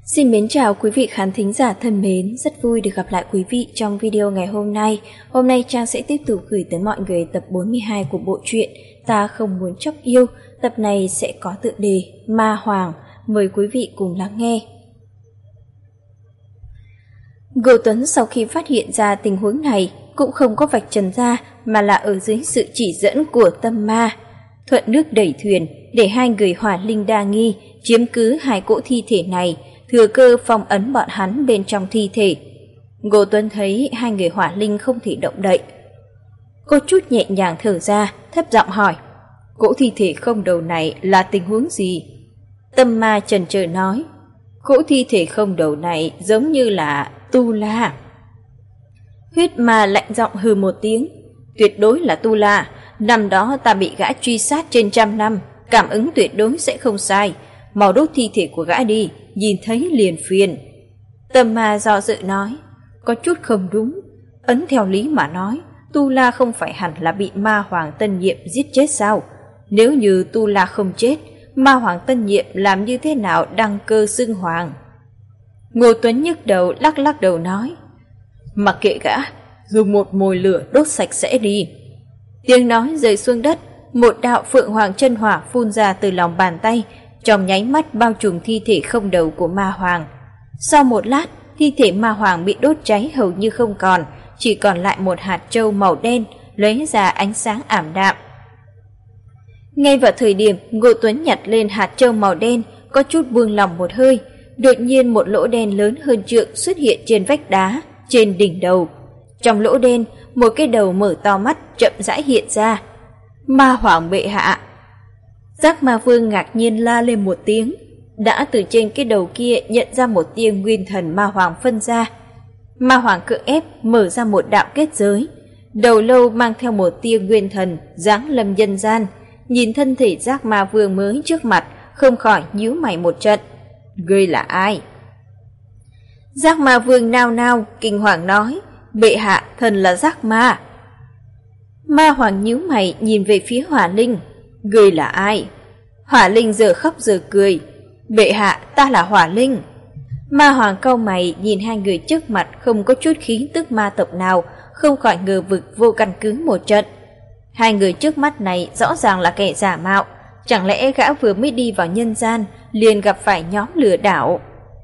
Xin mến chào quý vị khán thính giả thân mến, rất vui được gặp lại quý vị trong video ngày hôm nay. Hôm nay Trang sẽ tiếp tục gửi tới mọi người tập 42 của bộ truyện Ta Không Muốn Chóc Yêu. Tập này sẽ có tựa đề Ma Hoàng, mời quý vị cùng lắng nghe. Ngô Tuấn sau khi phát hiện ra tình huống này cũng không có vạch trần ra mà là ở dưới sự chỉ dẫn của tâm ma. Thuận nước đẩy thuyền để hai người hỏa linh đa nghi chiếm cứ hai cỗ thi thể này, thừa cơ phong ấn bọn hắn bên trong thi thể. Ngô Tuấn thấy hai người hỏa linh không thể động đậy, có chút nhẹ nhàng thở ra, thấp giọng hỏi: cỗ thi thể không đầu này là tình huống gì? Tâm ma chần chờ nói: cỗ thi thể không đầu này giống như là Tu La. Huyết ma lạnh giọng hừ một tiếng: tuyệt đối là Tu La, năm đó ta bị gã truy sát trên 100 năm, cảm ứng tuyệt đối sẽ không sai, mau đốt thi thể của gã đi, nhìn thấy liền phiền. Tâm ma do dự nói: có chút không đúng, ấn theo lý mà nói, Tu La không phải hẳn là bị ma hoàng Tân Nhiệm giết chết sao? Nếu như Tu La không chết, ma hoàng Tân Nhiệm làm như thế nào đăng cơ xưng hoàng? Ngô Tuấn nhức đầu lắc lắc đầu nói: mặc kệ gã, dùng một mồi lửa đốt sạch sẽ đi. Tiếng nói rơi xuống đất, một đạo phượng hoàng chân hỏa phun ra từ lòng bàn tay, trong nháy mắt bao trùm thi thể không đầu của ma hoàng. Sau một lát, thi thể ma hoàng bị đốt cháy hầu như không còn, chỉ còn lại một hạt trâu màu đen lóe ra ánh sáng ảm đạm. Ngay vào thời điểm Ngô Tuấn nhặt lên hạt trâu màu đen, có chút buông lỏng một hơi, đột nhiên một lỗ đen lớn hơn trượng xuất hiện trên vách đá, trên đỉnh đầu. Trong lỗ đen, một cái đầu mở to mắt chậm rãi hiện ra. Ma hoàng bệ hạ! Giác Ma Vương ngạc nhiên la lên một tiếng, đã từ trên cái đầu kia nhận ra một tia nguyên thần ma hoàng phân ra. Ma hoàng cưỡng ép mở ra một đạo kết giới, đầu lâu mang theo một tia nguyên thần giáng lâm nhân gian, nhìn thân thể Giác Ma Vương mới trước mặt, không khỏi nhíu mày một trận. Ngươi là ai? Giác Ma Vương nao nao kinh hoàng nói: bệ hạ, thần là Giác Ma. Ma hoàng nhíu mày nhìn về phía Hỏa Linh: ngươi là ai? Hỏa Linh giờ khóc giờ cười: bệ hạ, ta là Hỏa Linh. Ma hoàng cau mày nhìn hai người trước mặt không có chút khí tức ma tộc nào, không khỏi ngờ vực vô căn cứ một trận. Hai người trước mắt này rõ ràng là kẻ giả mạo, chẳng lẽ gã vừa mới đi vào nhân gian liền gặp phải nhóm lừa đảo?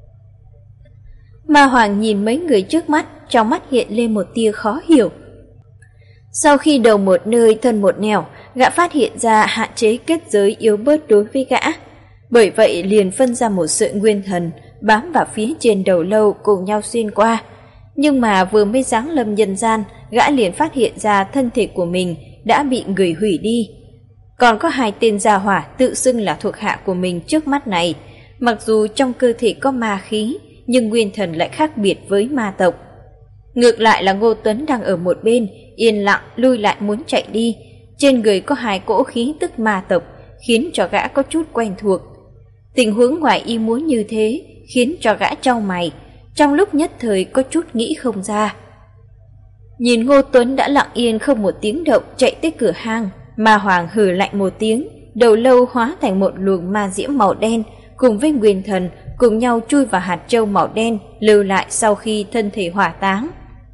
Ma hoàng nhìn mấy người trước mắt, trong mắt hiện lên một tia khó hiểu. Sau khi đầu một nơi thân một nẻo, gã phát hiện ra hạn chế kết giới yếu bớt đối với gã, bởi vậy liền phân ra một sợi nguyên thần bám vào phía trên đầu lâu cùng nhau xuyên qua. Nhưng mà vừa mới giáng lâm nhân gian, gã liền phát hiện ra thân thể của mình đã bị người hủy đi. Còn có hai tên gia hỏa tự xưng là thuộc hạ của mình trước mắt này, mặc dù trong cơ thể có ma khí, nhưng nguyên thần lại khác biệt với ma tộc. Ngược lại là Ngô Tuấn đang ở một bên, yên lặng lui lại muốn chạy đi. Trên người có hai cỗ khí tức ma tộc, khiến cho gã có chút quen thuộc. Tình huống ngoài ý muốn như thế, khiến cho gã chau mày, trong lúc nhất thời có chút nghĩ không ra. Nhìn Ngô Tuấn đã lặng yên không một tiếng động chạy tới cửa hang, ma hoàng hừ lạnh một tiếng, đầu lâu hóa thành một luồng ma diễm màu đen, cùng với nguyên thần cùng nhau chui vào hạt châu màu đen, lưu lại sau khi thân thể hỏa táng.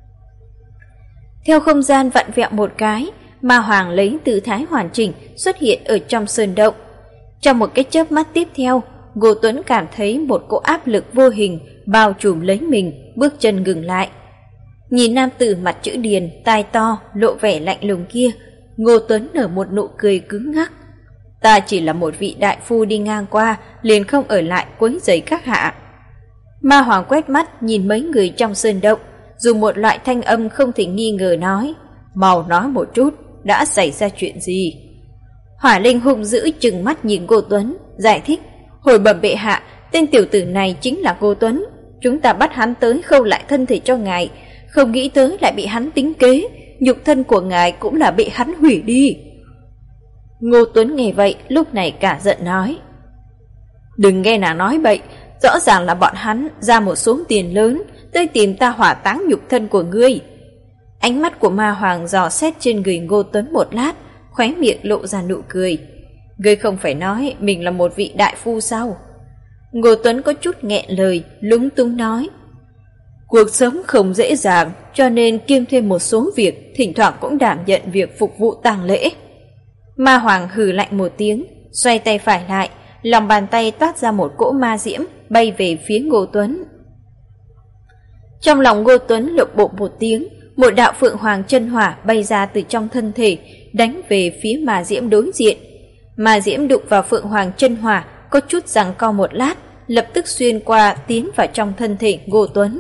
Theo không gian vặn vẹo một cái, ma hoàng lấy tư thái hoàn chỉnh xuất hiện ở trong sơn động. Trong một cái chớp mắt tiếp theo, Ngô Tuấn cảm thấy một cỗ áp lực vô hình bao trùm lấy mình, bước chân ngừng lại. Nhìn nam tử mặt chữ điền, tai to, lộ vẻ lạnh lùng kia, Ngô Tuấn nở một nụ cười cứng ngắc. Ta chỉ là một vị đại phu đi ngang qua, liền không ở lại quấy rầy các hạ. Ma hoàng quét mắt nhìn mấy người trong sơn động, dùng một loại thanh âm không thể nghi ngờ nói: mau nói một chút, đã xảy ra chuyện gì? Hỏa Linh hung dữ trừng mắt nhìn Ngô Tuấn, giải thích: hồi bẩm bệ hạ, tên tiểu tử này chính là Ngô Tuấn, chúng ta bắt hắn tới khâu lại thân thể cho ngài, không nghĩ tới lại bị hắn tính kế, nhục thân của ngài cũng là bị hắn hủy đi. Ngô Tuấn nghe vậy lúc này cả giận nói: đừng nghe nàng nói bậy, rõ ràng là bọn hắn ra một số tiền lớn tới tìm ta hỏa táng nhục thân của ngươi. Ánh mắt của ma hoàng dò xét trên người Ngô Tuấn một lát, khóe miệng lộ ra nụ cười. Ngươi không phải nói mình là một vị đại phu sao? Ngô Tuấn có chút nghẹn lời, lúng túng nói. Cuộc sống không dễ dàng, cho nên kiêm thêm một số việc, thỉnh thoảng cũng đảm nhận việc phục vụ tang lễ. Ma Hoàng hừ lạnh một tiếng, xoay tay phải lại, lòng bàn tay toát ra một cỗ ma diễm bay về phía Ngô Tuấn. Trong lòng Ngô Tuấn lục bộ một tiếng, một đạo phượng hoàng chân hỏa bay ra từ trong thân thể, đánh về phía ma diễm đối diện. Ma diễm đụng vào phượng hoàng chân hỏa, có chút giằng co một lát, lập tức xuyên qua tiến vào trong thân thể Ngô Tuấn.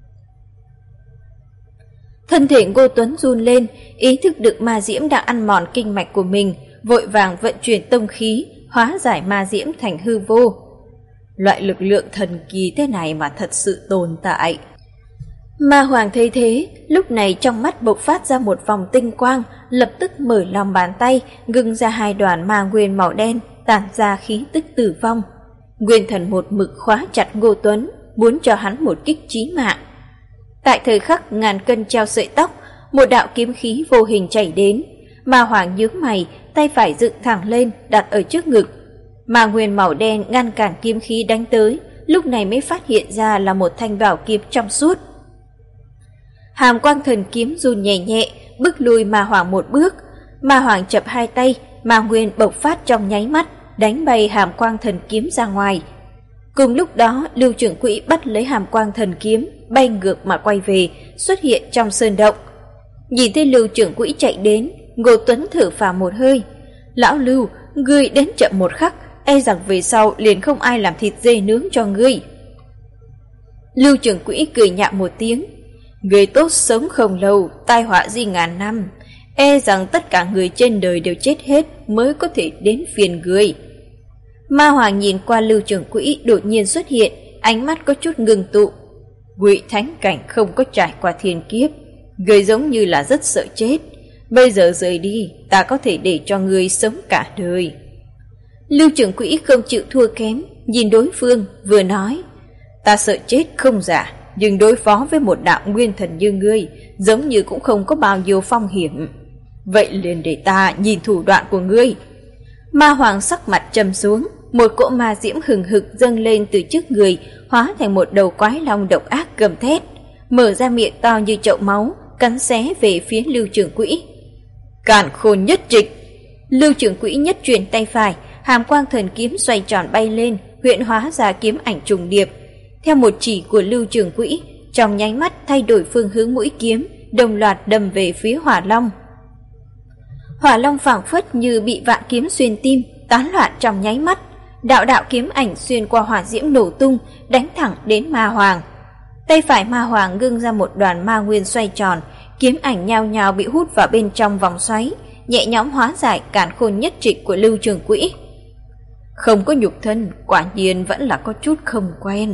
Thân thể Ngô Tuấn run lên, ý thức được ma diễm đang ăn mòn kinh mạch của mình, vội vàng vận chuyển tông khí, hóa giải ma diễm thành hư vô. Loại lực lượng thần kỳ thế này mà thật sự tồn tại. Ma Hoàng thấy thế, lúc này trong mắt bộc phát ra một vòng tinh quang, lập tức mở lòng bàn tay, ngưng ra hai đoàn ma nguyên màu đen, tản ra khí tức tử vong. Nguyên thần một mực khóa chặt Ngô Tuấn, muốn cho hắn một kích chí mạng. Tại thời khắc ngàn cân treo sợi tóc, một đạo kiếm khí vô hình chảy đến. Ma Hoàng nhướng mày, tay phải dựng thẳng lên, đặt ở trước ngực. Ma nguyên màu đen ngăn cản kiếm khí đánh tới, lúc này mới phát hiện ra là một thanh bảo kiếm trong suốt. Hàm quang thần kiếm run nhẹ nhẹ, bước lùi Ma Hoàng một bước. Ma Hoàng chập hai tay, ma nguyên bộc phát trong nháy mắt, đánh bay hàm quang thần kiếm ra ngoài. Cùng lúc đó, Lưu Trưởng Quỹ bắt lấy hàm quang thần kiếm, bay ngược mà quay về, xuất hiện trong sơn động. Nhìn thấy Lưu Trưởng Quỹ chạy đến, Ngô Tuấn thở phào một hơi. Lão Lưu, ngươi đến chậm một khắc, e rằng về sau liền không ai làm thịt dê nướng cho ngươi. Lưu Trưởng Quỹ cười nhạo một tiếng. Người tốt sống không lâu, tai họa di ngàn năm, e rằng tất cả người trên đời đều chết hết mới có thể đến phiền người. Ma Hoàng nhìn qua Lưu Trưởng Quỹ đột nhiên xuất hiện, ánh mắt có chút ngưng tụ. Ngụy thánh cảnh không có trải qua thiên kiếp, người giống như là rất sợ chết. Bây giờ rời đi, ta có thể để cho người sống cả đời. Lưu Trưởng Quỹ không chịu thua kém, nhìn đối phương vừa nói. Ta sợ chết không giả, nhưng đối phó với một đạo nguyên thần như ngươi, giống như cũng không có bao nhiêu phong hiểm. Vậy liền để ta nhìn thủ đoạn của ngươi. Ma Hoàng sắc mặt trầm xuống, một cỗ ma diễm hừng hực dâng lên từ trước người, hóa thành một đầu quái long độc ác gầm thét, mở ra miệng to như chậu máu, cắn xé về phía Lưu Trưởng Quỹ. Càn Khôn Nhất Trịch. Lưu Trưởng Quỹ nhất chuyển tay phải, hàm quang thần kiếm xoay tròn bay lên, huyễn hóa ra kiếm ảnh trùng điệp. Theo một chỉ của Lưu Trưởng Quỹ, trong nháy mắt thay đổi phương hướng mũi kiếm, đồng loạt đâm về phía Hỏa Long. Hỏa Long phảng phất như bị vạn kiếm xuyên tim, tán loạn trong nháy mắt. Đạo đạo kiếm ảnh xuyên qua hỏa diễm nổ tung, đánh thẳng đến Ma Hoàng. Tay phải Ma Hoàng ngưng ra một đoàn ma nguyên xoay tròn, kiếm ảnh nhao nhao bị hút vào bên trong vòng xoáy, nhẹ nhõm hóa giải Càn Khôn Nhất Trịch của Lưu Trưởng Quỹ. Không có nhục thân, quả nhiên vẫn là có chút không quen.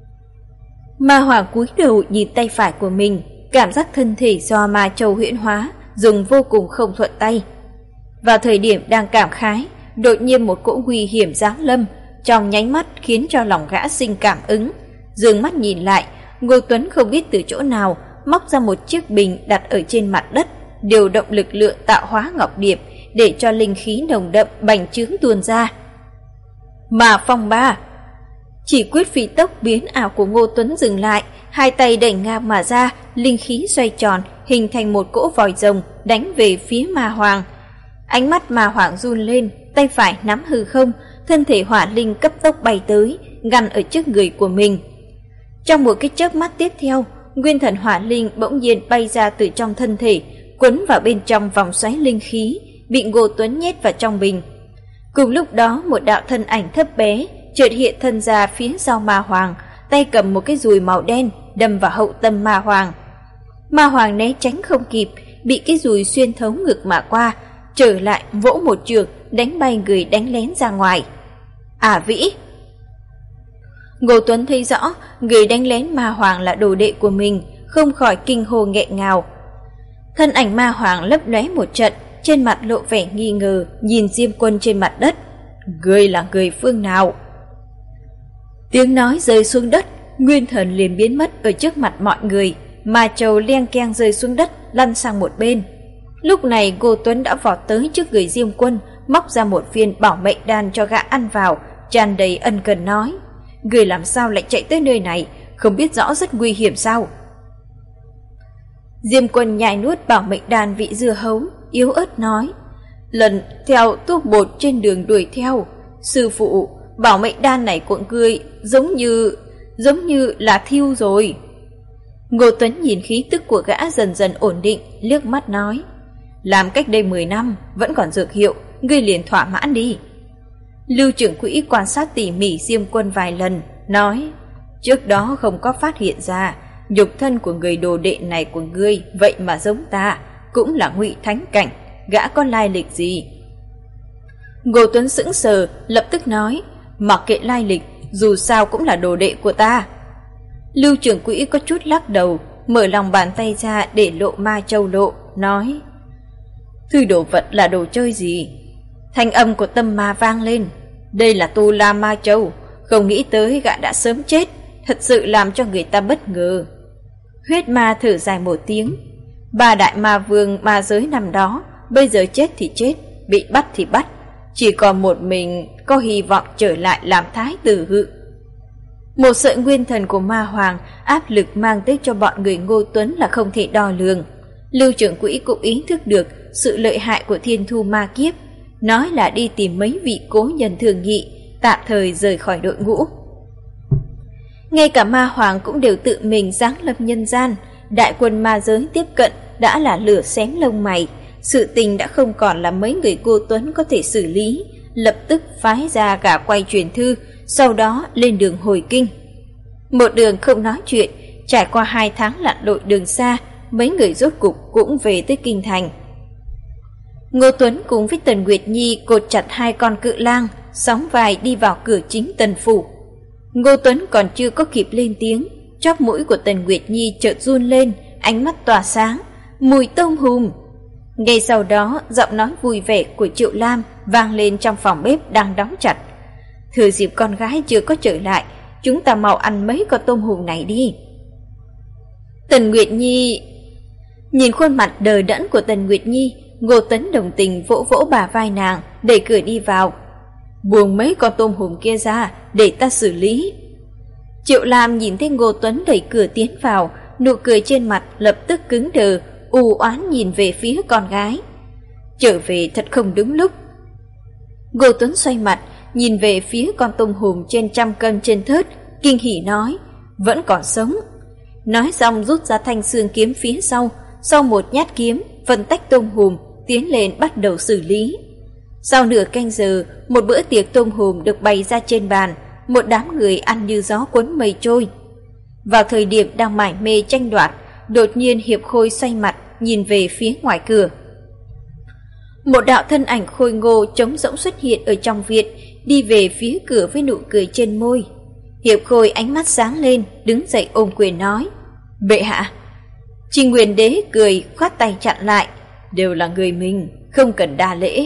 Ma Hoàng cúi đầu nhìn tay phải của mình, cảm giác thân thể do ma châu huyễn hóa, dùng vô cùng không thuận tay. Vào thời điểm đang cảm khái, đột nhiên một cỗ nguy hiểm giáng lâm, trong nháy mắt khiến cho lòng gã sinh cảm ứng. Dương mắt nhìn lại, Ngô Tuấn không biết từ chỗ nào móc ra một chiếc bình đặt ở trên mặt đất, điều động lực lượng tạo hóa ngọc điệp để cho linh khí nồng đậm bành trướng tuôn ra. Mà phong ba. Chỉ quyết phi tốc biến ảo của Ngô Tuấn dừng lại, hai tay đẩy ngang mà ra, linh khí xoay tròn, hình thành một cỗ vòi rồng đánh về phía Ma Hoàng. Ánh mắt Ma Hoàng run lên, tay phải nắm hư không, thân thể hỏa linh cấp tốc bay tới, ngăn ở trước người của mình. Trong một cái chớp mắt tiếp theo, nguyên thần hỏa linh bỗng nhiên bay ra từ trong thân thể, quấn vào bên trong vòng xoáy linh khí, bị Ngô Tuấn nhét vào trong bình. Cùng lúc đó, một đạo thân ảnh thấp bé chợt hiện thân ra phía sau Ma Hoàng, tay cầm một cái dùi màu đen đâm vào hậu tâm Ma Hoàng. Ma Hoàng né tránh không kịp, bị cái dùi xuyên thấu ngực mà qua, trở lại vỗ một chưởng đánh bay người đánh lén ra ngoài. Vĩ. Ngô Tuấn thấy rõ người đánh lén Ma Hoàng là đồ đệ của mình, không khỏi kinh hô nghẹn ngào. Thân ảnh Ma Hoàng lấp lóe một trận, trên mặt lộ vẻ nghi ngờ, nhìn Diêm Quân trên mặt đất. Ngươi là người phương nào? Tiếng nói rơi xuống đất, nguyên thần liền biến mất ở trước mặt mọi người, mà trầu leng keng rơi xuống đất, lăn sang một bên. Lúc này Ngô Tuấn đã vọt tới trước người Diêm Quân, móc ra một viên bảo mệnh đan cho gã ăn vào, tràn đầy ân cần nói: người làm sao lại chạy tới nơi này, không biết rõ rất nguy hiểm sao? Diêm Quân nhai nuốt bảo mệnh đan vị dưa hấu, yếu ớt nói, lần theo thuốc bột trên đường đuổi theo, sư phụ, bảo mệnh đan này của ngươi giống như là thiêu rồi. Ngô Tuấn nhìn khí tức của gã dần dần ổn định, liếc mắt nói, làm cách đây 10 năm vẫn còn dược hiệu, ngươi liền thỏa mãn đi. Lưu trưởng quỹ quan sát tỉ mỉ Diêm Quân vài lần, nói, trước đó không có phát hiện ra nhục thân của người đồ đệ này của ngươi vậy mà giống ta, cũng là ngụy thánh cảnh, gã có lai lịch gì? Ngô Tuấn sững sờ, lập tức nói, mặc kệ lai lịch, dù sao cũng là đồ đệ của ta. Lưu trưởng quỹ có chút lắc đầu, mở lòng bàn tay ra để lộ ma châu lộ, nói, thứ đồ vật là đồ chơi gì? Thanh âm của Tâm Ma vang lên, đây là Tu La Ma Châu, không nghĩ tới gã đã sớm chết, thật sự làm cho người ta bất ngờ. Huyết ma thở dài một tiếng, 3 đại ma vương ma giới năm đó, bây giờ chết thì chết, bị bắt thì bắt, chỉ còn một mình có hy vọng trở lại làm thái tử hự. Một sợi nguyên thần của ma hoàng áp lực mang tới cho bọn người Ngô Tuấn là không thể đo lường. Lưu trưởng quỹ cũng ý thức được sự lợi hại của Thiên Thu Ma Kiếp, nói là đi tìm mấy vị cố nhân thường nghị, tạm thời rời khỏi đội ngũ. Ngay cả ma hoàng cũng đều tự mình giáng lâm nhân gian, đại quân ma giới tiếp cận đã là lửa xém lông mày, sự tình đã không còn là mấy người Ngô Tuấn có thể xử lý, lập tức phái ra cả quay truyền thư, sau đó lên đường hồi kinh. Một đường không nói chuyện, trải qua 2 tháng lặn lội đường xa, mấy người rốt cục cũng về tới kinh thành. Ngô Tuấn cùng với Tần Nguyệt Nhi cột chặt 2 con cự lang, sóng vai đi vào cửa chính Tần phủ. Ngô Tuấn còn chưa có kịp lên tiếng, chóp mũi của Tần Nguyệt Nhi chợt run lên, ánh mắt tỏa sáng, mùi tôm hùm. Ngay sau đó, giọng nói vui vẻ của Triệu Lam vang lên trong phòng bếp đang đóng chặt. Thừa dịp con gái chưa có trở lại, chúng ta mau ăn mấy con tôm hùm này đi. Tần Nguyệt Nhi nhìn khuôn mặt đờ đẫn của Tần Nguyệt Nhi, Ngô Tuấn đồng tình vỗ vỗ bả vai nàng, đẩy cửa đi vào. Buông mấy con tôm hùm kia ra, để ta xử lý. Triệu Lam nhìn thấy Ngô Tuấn đẩy cửa tiến vào, nụ cười trên mặt lập tức cứng đờ, u oán nhìn về phía con gái. Trở về thật không đúng lúc. Ngô Tuấn xoay mặt, nhìn về phía con tôm hùm trên 100 cân trên thớt, kinh hỉ nói, vẫn còn sống. Nói xong rút ra thanh xương kiếm phía sau một nhát kiếm, phân tách tôm hùm, tiến lên bắt đầu xử lý. Sau nửa canh giờ, một bữa tiệc tôm hùm được bày ra trên bàn, một đám người ăn như gió cuốn mây trôi. Vào thời điểm đang mải mê tranh đoạt, đột nhiên Hiệp Khôi xoay mặt, nhìn về phía ngoài cửa. Một đạo thân ảnh khôi ngô trống rỗng xuất hiện ở trong viện, đi về phía cửa với nụ cười trên môi. Hiệp Khôi ánh mắt sáng lên, đứng dậy ôm quyền nói, bệ hạ. Trình Nguyên Đế cười khoát tay chặn lại, đều là người mình, không cần đa lễ.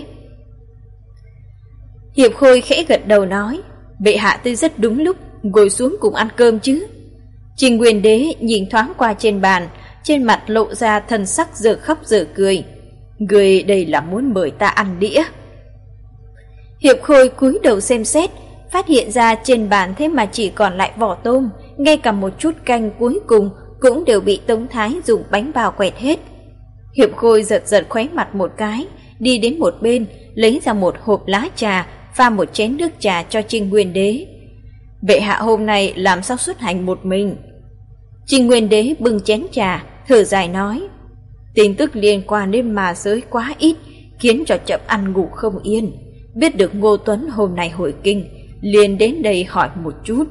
Hiệp Khôi khẽ gật đầu nói, bệ hạ tới rất đúng lúc, ngồi xuống cùng ăn cơm chứ. Trình Nguyên Đế nhìn thoáng qua trên bàn, trên mặt lộ ra thần sắc giờ khóc giờ cười. Người đây là muốn mời ta ăn đĩa. Hiệp Khôi cúi đầu xem xét, phát hiện ra trên bàn thế mà chỉ còn lại vỏ tôm, ngay cả một chút canh cuối cùng cũng đều bị Tống Thái dùng bánh bao quẹt hết. Hiệp Khôi giật giật khóe mặt một cái, đi đến một bên, lấy ra một hộp lá trà, pha một chén nước trà cho Trình Nguyên Đế. Bệ hạ hôm nay làm sao xuất hành một mình? Trình Nguyên Đế bưng chén trà, thở dài nói, tin tức liên quan đến ma giới quá ít, khiến cho chậm ăn ngủ không yên. Biết được Ngô Tuấn hôm nay hồi kinh, liền đến đây hỏi một chút.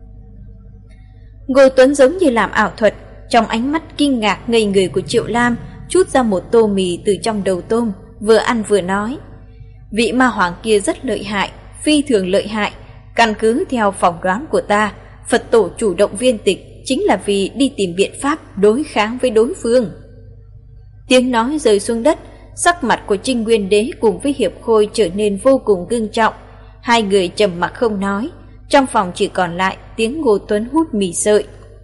Ngô Tuấn giống như làm ảo thuật, trong ánh mắt kinh ngạc ngây người của Triệu Lam, chút ra một tô mì từ trong đầu tôm, vừa ăn vừa nói, vị ma hoàng kia rất lợi hại, phi thường lợi hại. Căn cứ theo phỏng đoán của ta, Phật tổ chủ động viên tịch chính là vì đi tìm biện pháp đối kháng với đối phương. Tiếng nói rơi xuống đất, sắc mặt của Trình Nguyên Đế cùng với Hiệp Khôi trở nên vô cùng nghiêm trọng. Hai người trầm mặc không nói, trong phòng chỉ còn lại tiếng Ngô Tuấn hút mì sợi.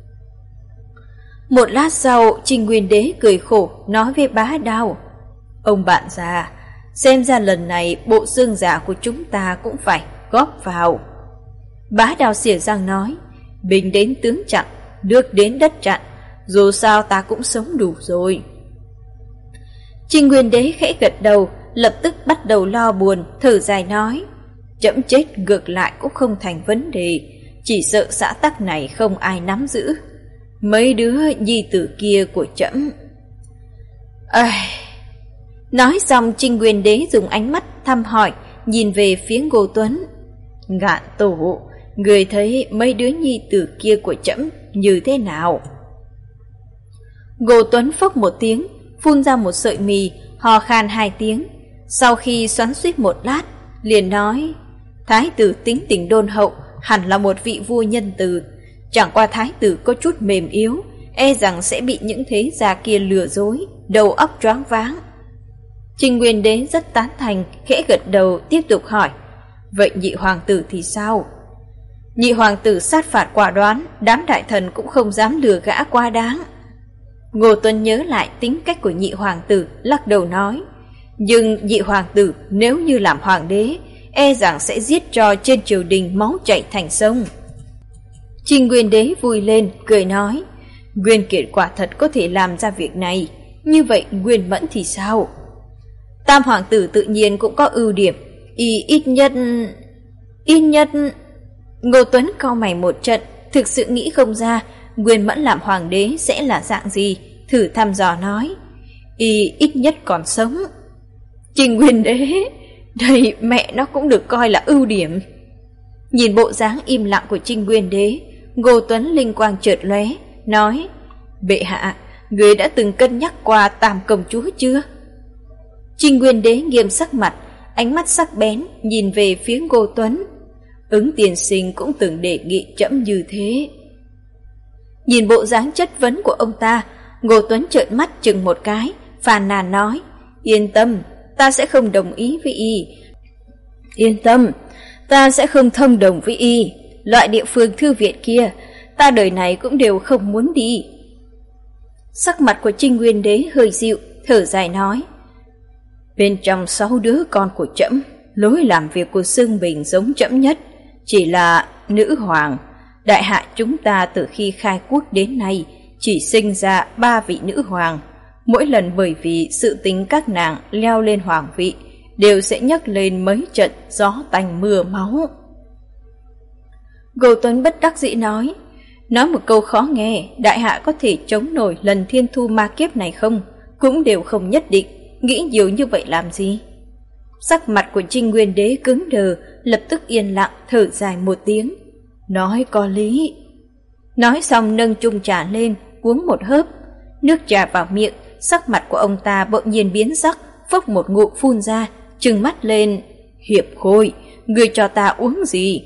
Một lát sau, Trình Nguyên Đế cười khổ nói với Bá Đao, ông bạn già, xem ra lần này bộ xương giả của chúng ta cũng phải góp vào. Bá Đào xỉa răng nói, binh đến tướng chặn, nước đến đất chặn, dù sao ta cũng sống đủ rồi. Trinh Nguyên Đế khẽ gật đầu, lập tức bắt đầu lo buồn, thở dài nói, trẫm chết ngược lại cũng không thành vấn đề, chỉ sợ xã tắc này không ai nắm giữ. Mấy đứa nhi tử kia của trẫm. Nói xong Trinh Nguyên Đế dùng ánh mắt thăm hỏi, nhìn về phía Ngô Tuấn. Ngạn tổ, người thấy mấy đứa nhi tử kia của trẫm như thế nào? Ngô Tuấn phốc một tiếng, phun ra một sợi mì, ho khan 2 tiếng. Sau khi xoắn xuýt một lát, liền nói, thái tử tính tình đôn hậu, hẳn là một vị vua nhân từ. Chẳng qua thái tử có chút mềm yếu, e rằng sẽ bị những thế gia kia lừa dối, đầu óc choáng váng. Trinh Nguyên Đế rất tán thành, khẽ gật đầu tiếp tục hỏi, vậy nhị hoàng tử thì sao? Nhị hoàng tử sát phạt quả đoán, đám đại thần cũng không dám lừa gã quá đáng. Ngô Tuấn nhớ lại tính cách của nhị hoàng tử, lắc đầu nói, nhưng nhị hoàng tử nếu như làm hoàng đế, e rằng sẽ giết cho trên triều đình máu chảy thành sông. Trinh Nguyên Đế vui lên, cười nói, Nguyên Kiệt quả thật có thể làm ra việc này, như vậy Nguyên Mẫn thì sao? Tam hoàng tử tự nhiên cũng có ưu điểm, ít nhất... Ngô Tuấn cau mày một trận, thực sự nghĩ không ra Nguyên Mẫn làm hoàng đế sẽ là dạng gì, thử thăm dò nói, ít nhất còn sống. Trinh Nguyên Đế, đây mẹ nó cũng được coi là ưu điểm. Nhìn bộ dáng im lặng của Trinh Nguyên Đế, Ngô Tuấn linh quang chợt lóe, nói, bệ hạ, người đã từng cân nhắc qua Tam công chúa chưa? Trinh Nguyên Đế nghiêm sắc mặt, ánh mắt sắc bén nhìn về phía Ngô Tuấn. Ứng tiên sinh cũng từng đề nghị trẫm như thế. Nhìn bộ dáng chất vấn của ông ta, Ngô Tuấn trợn mắt chừng một cái, phàn nàn nói, yên tâm, ta sẽ không đồng ý với y. Yên tâm, ta sẽ không thông đồng với y. Loại địa phương thư viện kia, ta đời này cũng đều không muốn đi. Sắc mặt của Trinh Nguyên Đế hơi dịu, thở dài nói, bên trong 6 đứa con của trẫm, lối làm việc của Xương Bình giống trẫm nhất, chỉ là nữ hoàng. Đại hạ chúng ta từ khi khai quốc đến nay chỉ sinh ra 3 vị nữ hoàng. Mỗi lần bởi vì sự tính các nàng leo lên hoàng vị, đều sẽ nhấc lên mấy trận gió tanh mưa máu. Ngô Tuấn bất đắc dĩ nói một câu khó nghe, đại hạ có thể chống nổi lần thiên thu ma kiếp này không? Cũng đều không nhất định, nghĩ nhiều như vậy làm gì? Sắc mặt của Trinh Nguyên Đế cứng đờ, lập tức yên lặng thở dài một tiếng, nói có lý. Nói xong nâng chung trà lên, uống một hớp. Nước trà vào miệng, sắc mặt của ông ta bỗng nhiên biến sắc, phốc một ngụm phun ra, trừng mắt lên, Hiệp Khôi, người cho ta uống gì?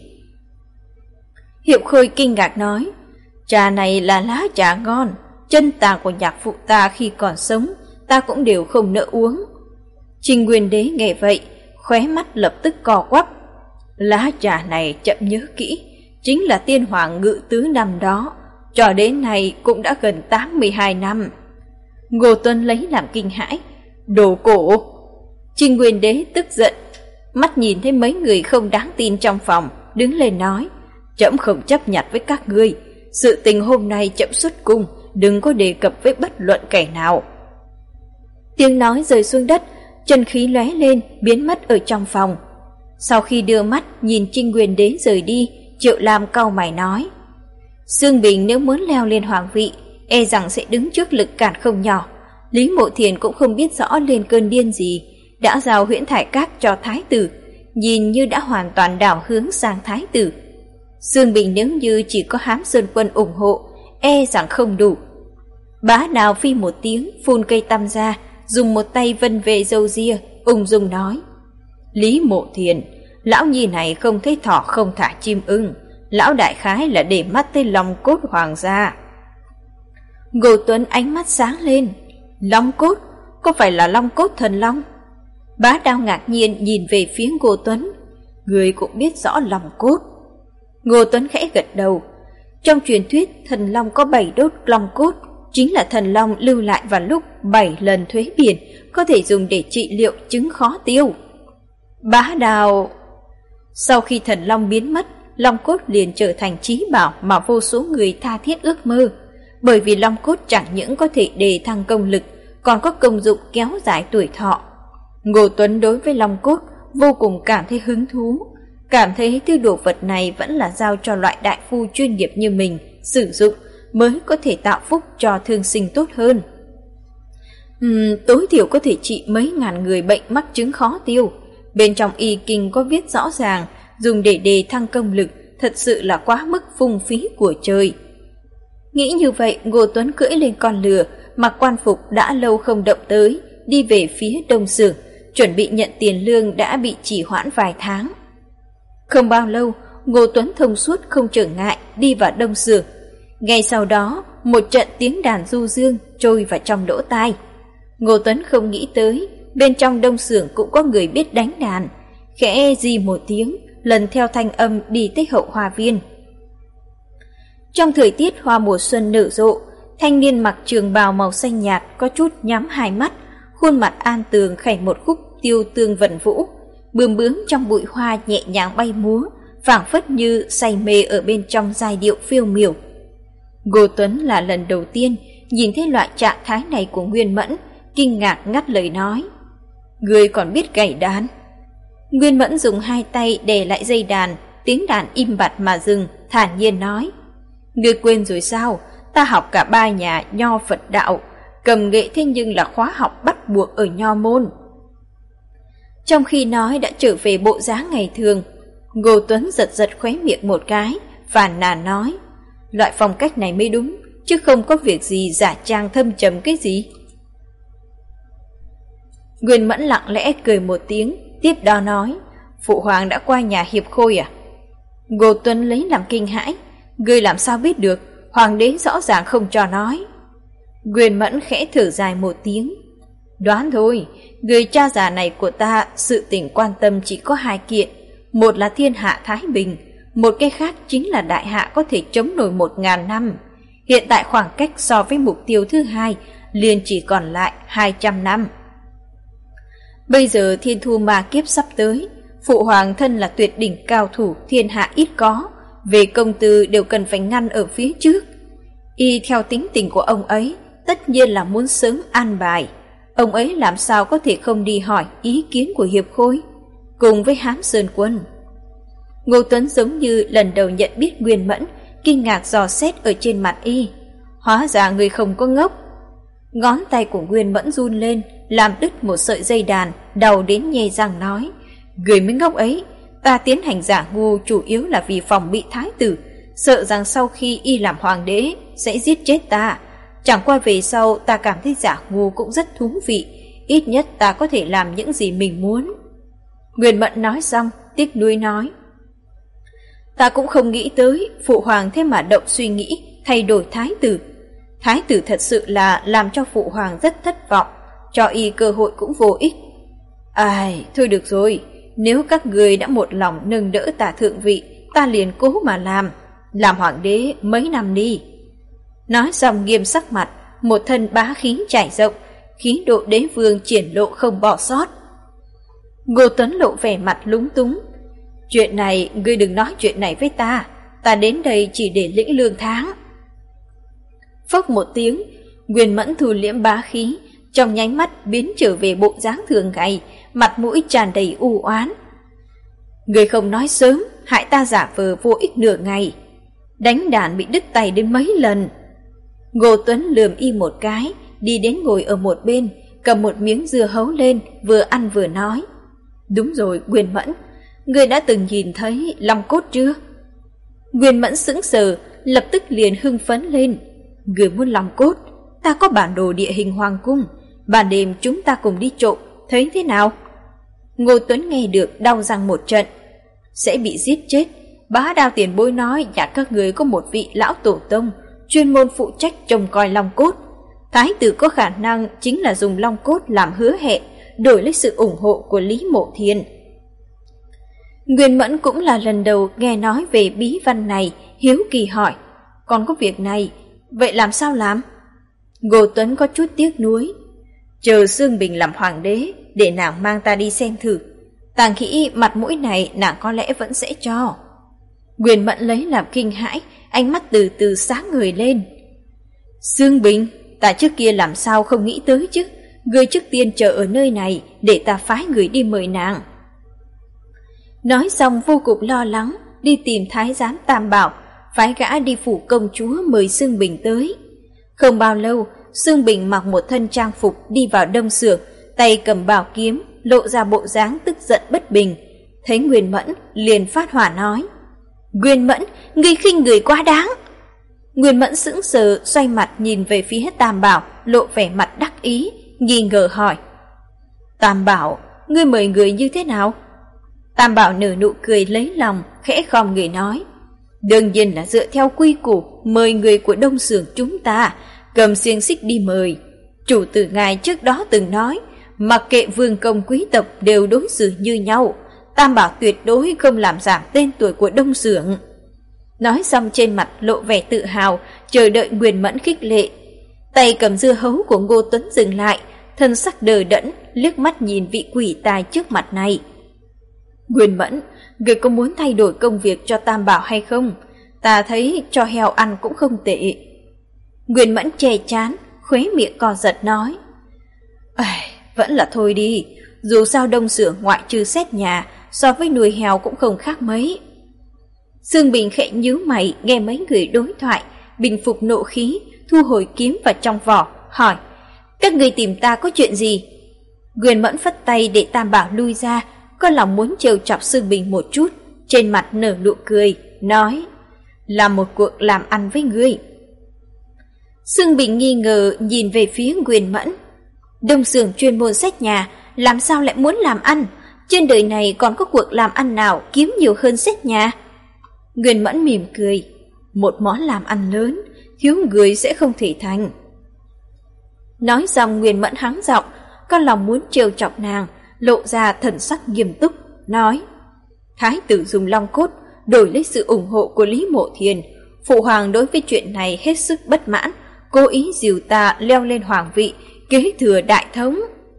Hiệp Khôi kinh ngạc nói, trà này là lá trà ngon, chân tàng của nhạc phụ ta khi còn sống, ta cũng đều không nỡ uống. Trinh Nguyên Đế nghe vậy, khóe mắt lập tức co quắp. Lá trà này chậm nhớ kỹ, chính là tiên hoàng Ngự Tứ năm đó, cho đến nay cũng đã gần 82 năm. Ngô Tuấn lấy làm kinh hãi, đồ cổ. Trinh Nguyên Đế tức giận, mắt nhìn thấy mấy người không đáng tin trong phòng, đứng lên nói, trẫm không chấp nhặt với các ngươi, sự tình hôm nay trẫm xuất cung, đừng có đề cập với bất luận kẻ nào. Tiếng nói rơi xuống đất, chân khí lóe lên, biến mất ở trong phòng. Sau khi đưa mắt nhìn Trinh Nguyên Đế rời đi, Triệu Lam cau mày nói, Dương Bình nếu muốn leo lên hoàng vị, e rằng sẽ đứng trước lực cản không nhỏ. Lý Mộ Thiền cũng không biết rõ lên cơn điên gì, đã giao Huyễn Thải Các cho thái tử, nhìn như đã hoàn toàn đảo hướng sang thái tử. Dương Bình nếu như chỉ có Hám Sơn Quân ủng hộ, e rằng không đủ. Bá Đào phi một tiếng, phun cây tăm ra, dùng một tay vân về râu ria, ung dung nói, Lý Mộ Thiền, lão nhi này không thấy thỏ không thả chim ưng, lão đại khái là để mắt tới long cốt hoàng gia. Ngô Tuấn ánh mắt sáng lên, long cốt, có phải là long cốt thần long? Bá Đao ngạc nhiên nhìn về phía Ngô Tuấn, người cũng biết rõ long cốt. Ngô Tuấn khẽ gật đầu, trong truyền thuyết thần long có 7 đốt long cốt, chính là thần long lưu lại vào lúc 7 lần thuế biển, có thể dùng để trị liệu chứng khó tiêu. Bá Đào... Sau khi thần long biến mất, long cốt liền trở thành chí bảo mà vô số người tha thiết ước mơ. Bởi vì long cốt chẳng những có thể đề thăng công lực, còn có công dụng kéo dài tuổi thọ. Ngô Tuấn đối với long cốt vô cùng cảm thấy hứng thú, cảm thấy thứ đồ vật này vẫn là giao cho loại đại phu chuyên nghiệp như mình sử dụng mới có thể tạo phúc cho thương sinh tốt hơn. Tối thiểu có thể trị mấy ngàn người bệnh mắc chứng khó tiêu. Bên trong y kinh có viết rõ ràng, dùng để đề thăng công lực thật sự là quá mức phung phí của trời. Nghĩ như vậy, Ngô Tuấn cưỡi lên con lừa, mặc quan phục đã lâu không động tới, đi về phía đông xưởng, chuẩn bị nhận tiền lương đã bị trì hoãn vài tháng. Không bao lâu, Ngô Tuấn thông suốt không trở ngại đi vào đông xưởng. Ngay sau đó, một trận tiếng đàn du dương trôi vào trong lỗ tai. Ngô Tuấn không nghĩ tới, bên trong đông xưởng cũng có người biết đánh đàn. Khẽ di một tiếng, lần theo thanh âm đi tới hậu hoa viên. Trong thời tiết hoa mùa xuân nở rộ, thanh niên mặc trường bào màu xanh nhạt có chút nhắm hai mắt, khuôn mặt an tường khảy một khúc tiêu tương vần vũ, bướm bướm trong bụi hoa nhẹ nhàng bay múa, phảng phất như say mê ở bên trong giai điệu phiêu miểu. Ngô Tuấn là lần đầu tiên nhìn thấy loại trạng thái này của Nguyên Mẫn, kinh ngạc ngắt lời nói: "Ngươi còn biết gảy đàn?" Nguyên Mẫn dùng hai tay đè lại dây đàn, tiếng đàn im bặt mà dừng, thản nhiên nói: "Ngươi quên rồi sao? Ta học cả ba nhà Nho Phật đạo, cầm nghệ thế nhưng là khóa học bắt buộc ở Nho môn." Trong khi nói đã trở về bộ dáng ngày thường, Ngô Tuấn giật giật khóe miệng một cái, phàn nàn nói: "Loại phong cách này mới đúng, chứ không có việc gì giả trang thâm trầm cái gì." Nguyên Mẫn lặng lẽ cười một tiếng, tiếp đó nói: "Phụ hoàng đã qua nhà Hiệp Khôi à?" Ngô Tuấn lấy làm kinh hãi: "Ngươi làm sao biết được? Hoàng đế rõ ràng không cho nói." Nguyên Mẫn khẽ thở dài một tiếng: "Đoán thôi, người cha già này của ta sự tình quan tâm chỉ có hai kiện, một là thiên hạ thái bình, một cái khác chính là đại hạ có thể chống nổi 1000 năm. Hiện tại khoảng cách so với mục tiêu thứ hai liền chỉ còn lại 200 năm. Bây giờ thiên thu ma kiếp sắp tới, phụ hoàng thân là tuyệt đỉnh cao thủ thiên hạ ít có, về công tư đều cần phải ngăn ở phía trước. Y theo tính tình của ông ấy, tất nhiên là muốn sớm an bài. Ông ấy làm sao có thể không đi hỏi ý kiến của Hiệp Khôi, cùng với Hám Sơn Quân." Ngô Tuấn giống như lần đầu nhận biết Nguyên Mẫn, kinh ngạc dò xét ở trên mặt y. Hóa ra người không có ngốc. Ngón tay của Nguyên Mẫn run lên, làm đứt một sợi dây đàn, đau đến nhe răng nói: "Người mới ngốc ấy, ta tiến hành giả ngu chủ yếu là vì phòng bị thái tử, sợ rằng sau khi y làm hoàng đế sẽ giết chết ta. Chẳng qua về sau ta cảm thấy giả ngu cũng rất thú vị, ít nhất ta có thể làm những gì mình muốn." Nguyên Mẫn nói xong, tiếc nuối nói: "Ta cũng không nghĩ tới phụ hoàng thế mà động suy nghĩ thay đổi thái tử. Thái tử thật sự là làm cho phụ hoàng rất thất vọng, cho y cơ hội cũng vô ích. Ai, thôi được rồi, nếu các người đã một lòng nâng đỡ ta thượng vị, ta liền cố mà làm hoàng đế mấy năm đi." Nói xong nghiêm sắc mặt, một thân bá khí trải rộng, khí độ đế vương triển lộ không bỏ sót. Ngô Tuấn lộ vẻ mặt lúng túng: "Chuyện này, ngươi đừng nói chuyện này với ta đến đây chỉ để lĩnh lương tháng." Phốc một tiếng, Nguyên Mẫn thu liễm bá khí, trong nháy mắt biến trở về bộ dáng thường ngày, mặt mũi tràn đầy u oán. "Ngươi không nói sớm, hại ta giả vờ vô ích nửa ngày. Đánh đàn bị đứt tay đến mấy lần." Ngô Tuấn lườm y một cái, đi đến ngồi ở một bên, cầm một miếng dưa hấu lên, vừa ăn vừa nói: "Đúng rồi, Nguyên Mẫn, ngươi đã từng nhìn thấy long cốt chưa?" Nguyên Mẫn sững sờ, lập tức liền hưng phấn lên: "Ngươi muốn long cốt? Ta có bản đồ địa hình hoàng cung, ban đêm chúng ta cùng đi trộm, thấy thế nào?" Ngô Tuấn nghe được đau răng một trận: "Sẽ bị giết chết. Bá Đao tiền bối nói nhà các người có một vị lão tổ tông chuyên môn phụ trách trông coi long cốt. Thái tử có khả năng chính là dùng long cốt làm hứa hẹn, đổi lấy sự ủng hộ của Lý Mộ Thiên." Nguyên Mẫn cũng là lần đầu nghe nói về bí văn này, hiếu kỳ hỏi: "Còn có việc này, vậy làm sao làm?" Ngô Tuấn có chút tiếc nuối: "Chờ Dương Bình làm hoàng đế, để nàng mang ta đi xem thử. Tàng Khỉ mặt mũi này nàng có lẽ vẫn sẽ cho." Nguyên Mẫn lấy làm kinh hãi, ánh mắt từ từ sáng ngời lên. Sương Bình, ta trước kia làm sao không nghĩ tới chứ, ngươi trước tiên chờ ở nơi này để ta phái người đi mời nàng. Nói xong vô cùng lo lắng, đi tìm thái giám Tam Bảo, phái gã đi phủ công chúa mời Sương Bình tới. Không bao lâu, Sương Bình mặc một thân trang phục đi vào đông xưởng, tay cầm bảo kiếm, lộ ra bộ dáng tức giận bất bình. Thấy Nguyên Mẫn liền phát hỏa nói: Nguyên Mẫn, ngươi khinh người quá đáng. Nguyên Mẫn sững sờ xoay mặt nhìn về phía Tam Bảo, lộ vẻ mặt đắc ý, nghi ngờ hỏi: Tam Bảo, ngươi mời người như thế nào? Tam Bảo nở nụ cười lấy lòng, khẽ khom người nói: Đương nhiên là dựa theo quy củ mời người của đông xưởng chúng ta, cầm xiềng xích đi mời. Chủ tử ngài trước đó từng nói, mặc kệ vương công quý tộc đều đối xử như nhau, Tam Bảo tuyệt đối không làm giảm tên tuổi của đông xưởng. Nói xong trên mặt lộ vẻ tự hào, chờ đợi Nguyên Mẫn khích lệ. Tay cầm dưa hấu của Ngô Tuấn dừng lại, thân sắc đờ đẫn, liếc mắt nhìn vị quỷ tài trước mặt này. Nguyên Mẫn, người có muốn thay đổi công việc cho Tam Bảo hay không? Ta thấy cho heo ăn cũng không tệ. Nguyên Mẫn che chán, khóe miệng co giật nói: Vẫn là thôi đi, dù sao đông xưởng ngoại trừ xét nhà, so với nuôi heo cũng không khác mấy. Sương Bình khẽ nhíu mày nghe mấy người đối thoại, bình phục nộ khí, thu hồi kiếm vào trong vỏ, hỏi: Các người tìm ta có chuyện gì? Nguyên Mẫn phất tay để Tam Bảo lui ra, có lòng muốn trêu chọc Sương Bình một chút, trên mặt nở nụ cười, nói: Là một cuộc làm ăn với ngươi. Sương Bình nghi ngờ nhìn về phía Nguyên Mẫn. Đông xưởng chuyên môn xét nhà, làm sao lại muốn làm ăn? Trên đời này còn có cuộc làm ăn nào kiếm nhiều hơn xét nhà? Nguyên Mẫn mỉm cười: Một món làm ăn lớn, thiếu người sẽ không thể thành. Nói xong Nguyên Mẫn hắng giọng, có lòng muốn trêu chọc nàng, lộ ra thần sắc nghiêm túc, nói: Thái tử dùng long cốt đổi lấy sự ủng hộ của Lý Mộ Thiền. Phụ hoàng đối với chuyện này hết sức bất mãn, cố ý dìu ta leo lên hoàng vị, kế thừa đại thống.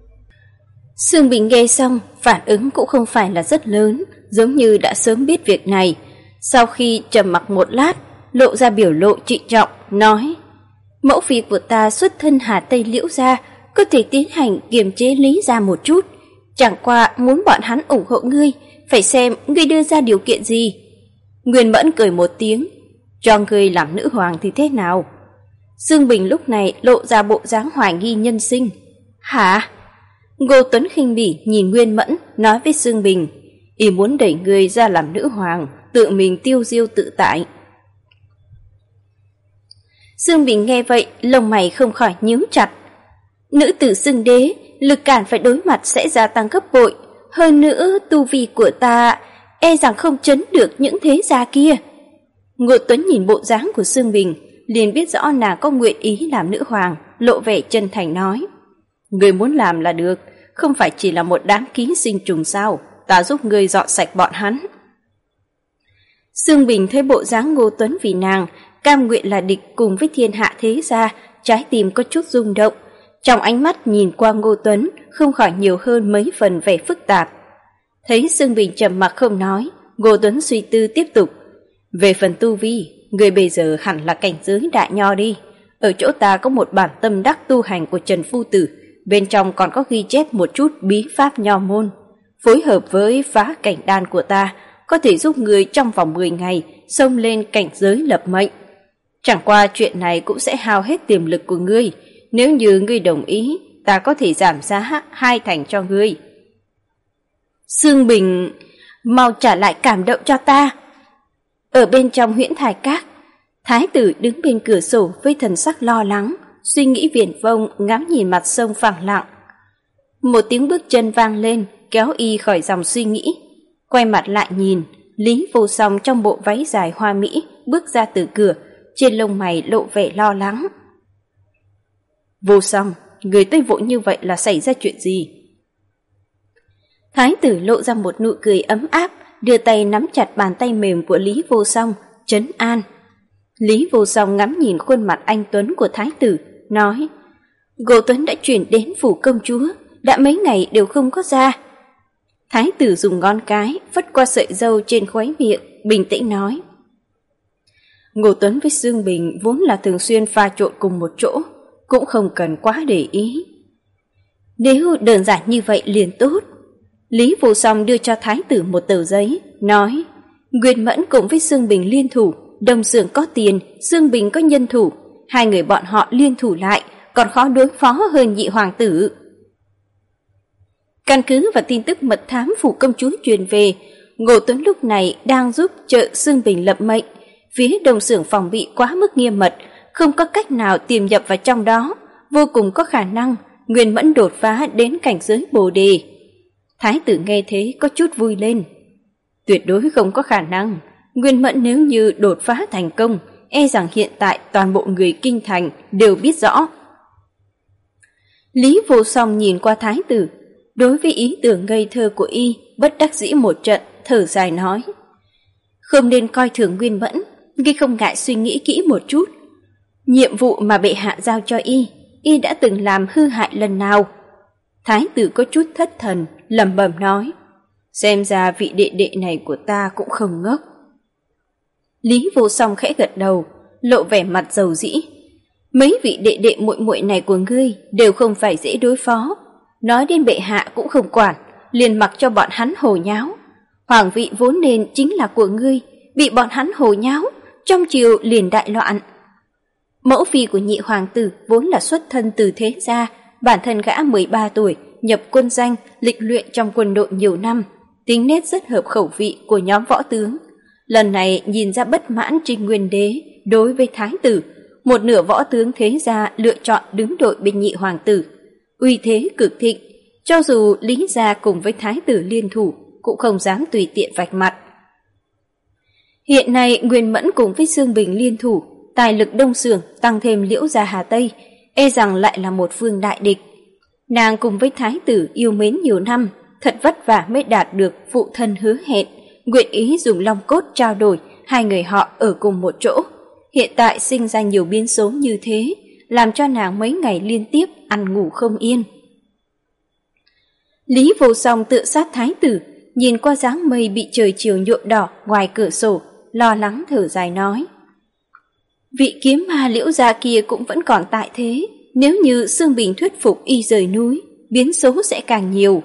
Sương Bình nghe xong, phản ứng cũng không phải là rất lớn, giống như đã sớm biết việc này. Sau khi trầm mặc một lát, lộ ra biểu lộ trịnh trọng, nói: Mẫu phi của ta xuất thân Hà Tây Liễu gia, có thể tiến hành kiềm chế Lý gia một chút. Chẳng qua muốn bọn hắn ủng hộ ngươi, phải xem ngươi đưa ra điều kiện gì. Nguyên Mẫn cười một tiếng: Cho ngươi làm nữ hoàng thì thế nào? Sương Bình lúc này lộ ra bộ dáng hoài nghi nhân sinh. Hả? Ngô Tuấn khinh bỉ nhìn Nguyên Mẫn, nói với Sương Bình: Y muốn đẩy ngươi ra làm nữ hoàng, tự mình tiêu diêu tự tại. Sương Bình nghe vậy, lông mày không khỏi nhíu chặt. Nữ tử xưng đế, lực cản phải đối mặt sẽ gia tăng gấp bội. Hơn nữa, tu vi của ta e rằng không chấn được những thế gia kia. Ngô Tuấn nhìn bộ dáng của Sương Bình, liền biết rõ nàng có nguyện ý làm nữ hoàng, lộ vẻ chân thành nói: Người muốn làm là được, không phải chỉ là một đám ký sinh trùng sao, ta giúp người dọn sạch bọn hắn. Sương Bình thấy bộ dáng Ngô Tuấn vì nàng cam nguyện là địch cùng với thiên hạ thế gia, trái tim có chút rung động. Trong ánh mắt nhìn qua Ngô Tuấn không khỏi nhiều hơn mấy phần vẻ phức tạp. Thấy Sương Bình trầm mặc không nói, Ngô Tuấn suy tư tiếp tục: Về phần tu vi, người bây giờ hẳn là cảnh giới đại nho đi. Ở chỗ ta có một bản tâm đắc tu hành của Trần Phu Tử, bên trong còn có ghi chép một chút bí pháp nho môn. Phối hợp với phá cảnh đan của ta, có thể giúp người trong vòng 10 ngày xông lên cảnh giới lập mệnh. Chẳng qua chuyện này cũng sẽ hao hết tiềm lực của ngươi. Nếu như ngươi đồng ý, ta có thể giảm giá 2 thành cho ngươi. Sương Bình, mau trả lại cảm động cho ta. Ở bên trong Huyễn Thải Các, thái tử đứng bên cửa sổ với thần sắc lo lắng, suy nghĩ viển vông, ngắm nhìn mặt sông phẳng lặng. Một tiếng bước chân vang lên, kéo y khỏi dòng suy nghĩ. Quay mặt lại nhìn, Lý Vô Song trong bộ váy dài hoa mỹ bước ra từ cửa, trên lông mày lộ vẻ lo lắng. Vô Song, người tới vội như vậy là xảy ra chuyện gì? Thái tử lộ ra một nụ cười ấm áp, đưa tay nắm chặt bàn tay mềm của Lý Vô Song, trấn an. Lý Vô Song ngắm nhìn khuôn mặt anh tuấn của thái tử, nói: Ngô Tuấn đã chuyển đến phủ công chúa, đã mấy ngày đều không có ra. Thái tử dùng ngón cái phất qua sợi râu trên khóe miệng, bình tĩnh nói: Ngô Tuấn với Dương Bình vốn là thường xuyên pha trộn cùng một chỗ, cũng không cần quá để ý. Nếu đơn giản như vậy liền tốt. Lý Vô Song đưa cho thái tử một tờ giấy, nói: Nguyên Mẫn cùng với Dương Bình liên thủ, Đông Sưởng có tiền, Dương Bình có nhân thủ, hai người bọn họ liên thủ lại còn khó đối phó hơn nhị hoàng tử. Căn cứ vào tin tức mật thám phủ công chúa truyền về, Ngô Tuấn lúc này đang giúp trợ Dương Bình lập mệnh. Phía Đông Sưởng phòng bị quá mức nghiêm mật, không có cách nào tiềm nhập vào trong đó, vô cùng có khả năng Nguyên Mẫn đột phá đến cảnh giới Bồ Đề. Thái tử nghe thế có chút vui lên. Tuyệt đối không có khả năng. Nguyên Mẫn nếu như đột phá thành công, e rằng hiện tại toàn bộ người kinh thành đều biết rõ. Lý Vô Song nhìn qua thái tử, đối với ý tưởng ngây thơ của y bất đắc dĩ một trận, thở dài nói: Không nên coi thường Nguyên Mẫn, ngươi không ngại suy nghĩ kỹ một chút. Nhiệm vụ mà bệ hạ giao cho y đã từng làm hư hại lần nào? Thái tử có chút thất thần, lẩm bẩm nói: Xem ra vị đệ đệ này của ta cũng không ngốc. Lý Vô Song khẽ gật đầu, lộ vẻ mặt dầu dĩ. Mấy vị đệ đệ muội muội này của ngươi đều không phải dễ đối phó. Nói đến bệ hạ cũng không quản, liền mặc cho bọn hắn hồ nháo. Hoàng vị vốn nên chính là của ngươi, bị bọn hắn hồ nháo, trong triều liền đại loạn. Mẫu phi của nhị hoàng tử vốn là xuất thân từ thế gia, bản thân gã 13 tuổi, nhập quân danh, lịch luyện trong quân đội nhiều năm, tính nết rất hợp khẩu vị của nhóm võ tướng. Lần này nhìn ra bất mãn Trinh Nguyên Đế đối với thái tử, một nửa võ tướng thế gia lựa chọn đứng đội bên nhị hoàng tử. Uy thế cực thịnh, cho dù Lý gia cùng với thái tử liên thủ cũng không dám tùy tiện vạch mặt. Hiện nay Nguyên Mẫn cùng với Dương Bình liên thủ, tài lực Đông Sưởng tăng thêm Liễu gia Hà Tây, e rằng lại là một phương đại địch. Nàng cùng với thái tử yêu mến nhiều năm, thật vất vả mới đạt được phụ thân hứa hẹn, nguyện ý dùng long cốt trao đổi hai người họ ở cùng một chỗ. Hiện tại sinh ra nhiều biến số như thế, làm cho nàng mấy ngày liên tiếp ăn ngủ không yên. Lý Vô Song tựa sát thái tử, nhìn qua dáng mây bị trời chiều nhuộm đỏ ngoài cửa sổ, lo lắng thở dài nói: Vị kiếm ma Liễu gia kia cũng vẫn còn tại thế, nếu như Dương Bình thuyết phục y rời núi, biến số sẽ càng nhiều.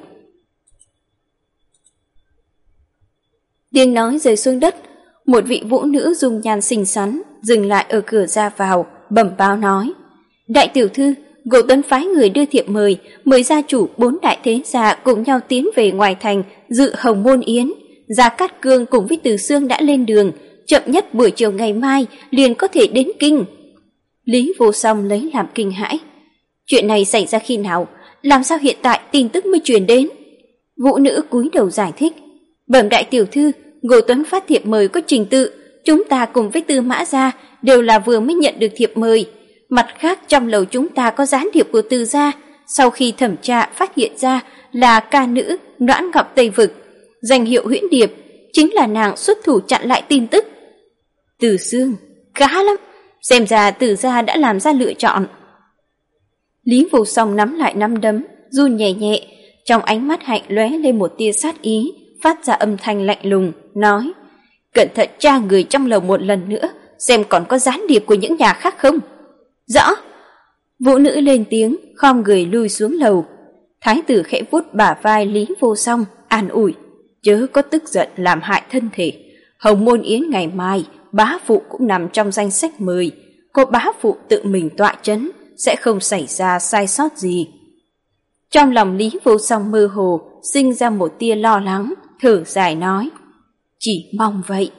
Tiếng nói rơi xuống đất, một vị vũ nữ dung nhan xinh xắn dừng lại ở cửa ra vào, bẩm báo nói: Đại tiểu thư, Ngô Tuấn phái người đưa thiệp mời gia chủ 4 đại thế gia cùng nhau tiến về ngoài thành dự Hồng Môn Yến. Gia Cát Cương cùng với Từ Xương đã lên đường, chậm nhất buổi chiều ngày mai liền có thể đến kinh. Lý Vô Song lấy làm kinh hãi. Chuyện này xảy ra khi nào? Làm sao hiện tại tin tức mới truyền đến? Vũ nữ cúi đầu giải thích: Bẩm đại tiểu thư, Ngô Tuấn phát thiệp mời có trình tự, chúng ta cùng với Tư Mã gia đều là vừa mới nhận được thiệp mời. Mặt khác trong lầu chúng ta có gián điệp của Từ gia, sau khi thẩm tra phát hiện ra là ca nữ Noãn Ngọc Tây Vực, danh hiệu Huyễn Điệp, chính là nàng xuất thủ chặn lại tin tức. Từ Xương, khá lắm, xem ra Từ gia đã làm ra lựa chọn. Lý Vô Song nắm lại nắm đấm, run nhẹ nhẹ, trong ánh mắt hạnh lóe lên một tia sát ý, phát ra âm thanh lạnh lùng, nói: Cẩn thận tra người trong lầu một lần nữa, xem còn có gián điệp của những nhà khác không. Rõ. Vũ nữ lên tiếng, khom người lui xuống lầu. Thái tử khẽ vuốt bả vai Lý Vô Song, an ủi: Chớ có tức giận làm hại thân thể. Hồng Môn Yến ngày mai, bá phụ cũng nằm trong danh sách mời. Có bá phụ tự mình tọa chấn, sẽ không xảy ra sai sót gì. Trong lòng Lý Vô Song mơ hồ, sinh ra một tia lo lắng, thở dài nói: Chỉ mong vậy.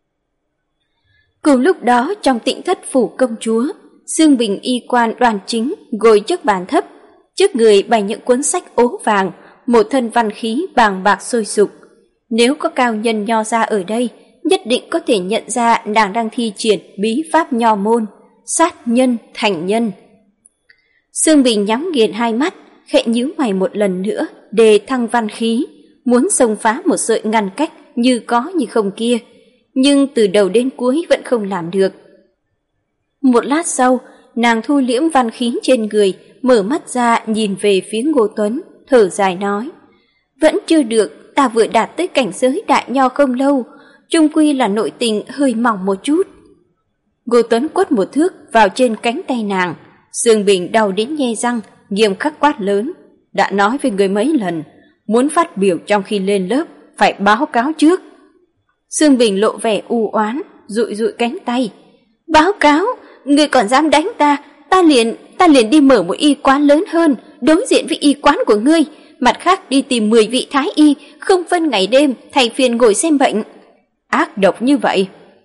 Cùng lúc đó trong Tịnh thất phủ công chúa, Dương Bình y quan đoan chính ngồi trước bàn thấp, trước người bày những cuốn sách ố vàng, một thân văn khí bàng bạc sôi sục. Nếu có cao nhân nho gia ở đây, nhất định có thể nhận ra nàng đang thi triển bí pháp nho môn, sát nhân thành nhân. Dương Bình nhắm nghiền hai mắt, khẽ nhíu mày một lần nữa, đề thăng văn khí, muốn xông phá một sợi ngăn cách như có như không kia, nhưng từ đầu đến cuối vẫn không làm được. Một lát sau, nàng thu liễm văn khí trên người, mở mắt ra nhìn về phía Ngô Tuấn, thở dài nói: Vẫn chưa được, ta vừa đạt tới cảnh giới đại nho không lâu, chung quy là nội tình hơi mỏng một chút. Ngô Tuấn quất một thước vào trên cánh tay nàng. Dương Bình đau đến nhe răng, nghiêm khắc quát lớn: đã nói với người mấy lần, muốn phát biểu trong khi lên lớp phải báo cáo trước. Dương Bình lộ vẻ u oán, dụi dụi cánh tay: báo cáo? Người còn dám đánh ta? Ta liền đi mở một y quán lớn hơn, đối diện với y quán của ngươi, mặt khác đi tìm 10 vị thái y, không phân ngày đêm, thay phiên ngồi xem bệnh. Ác độc như vậy.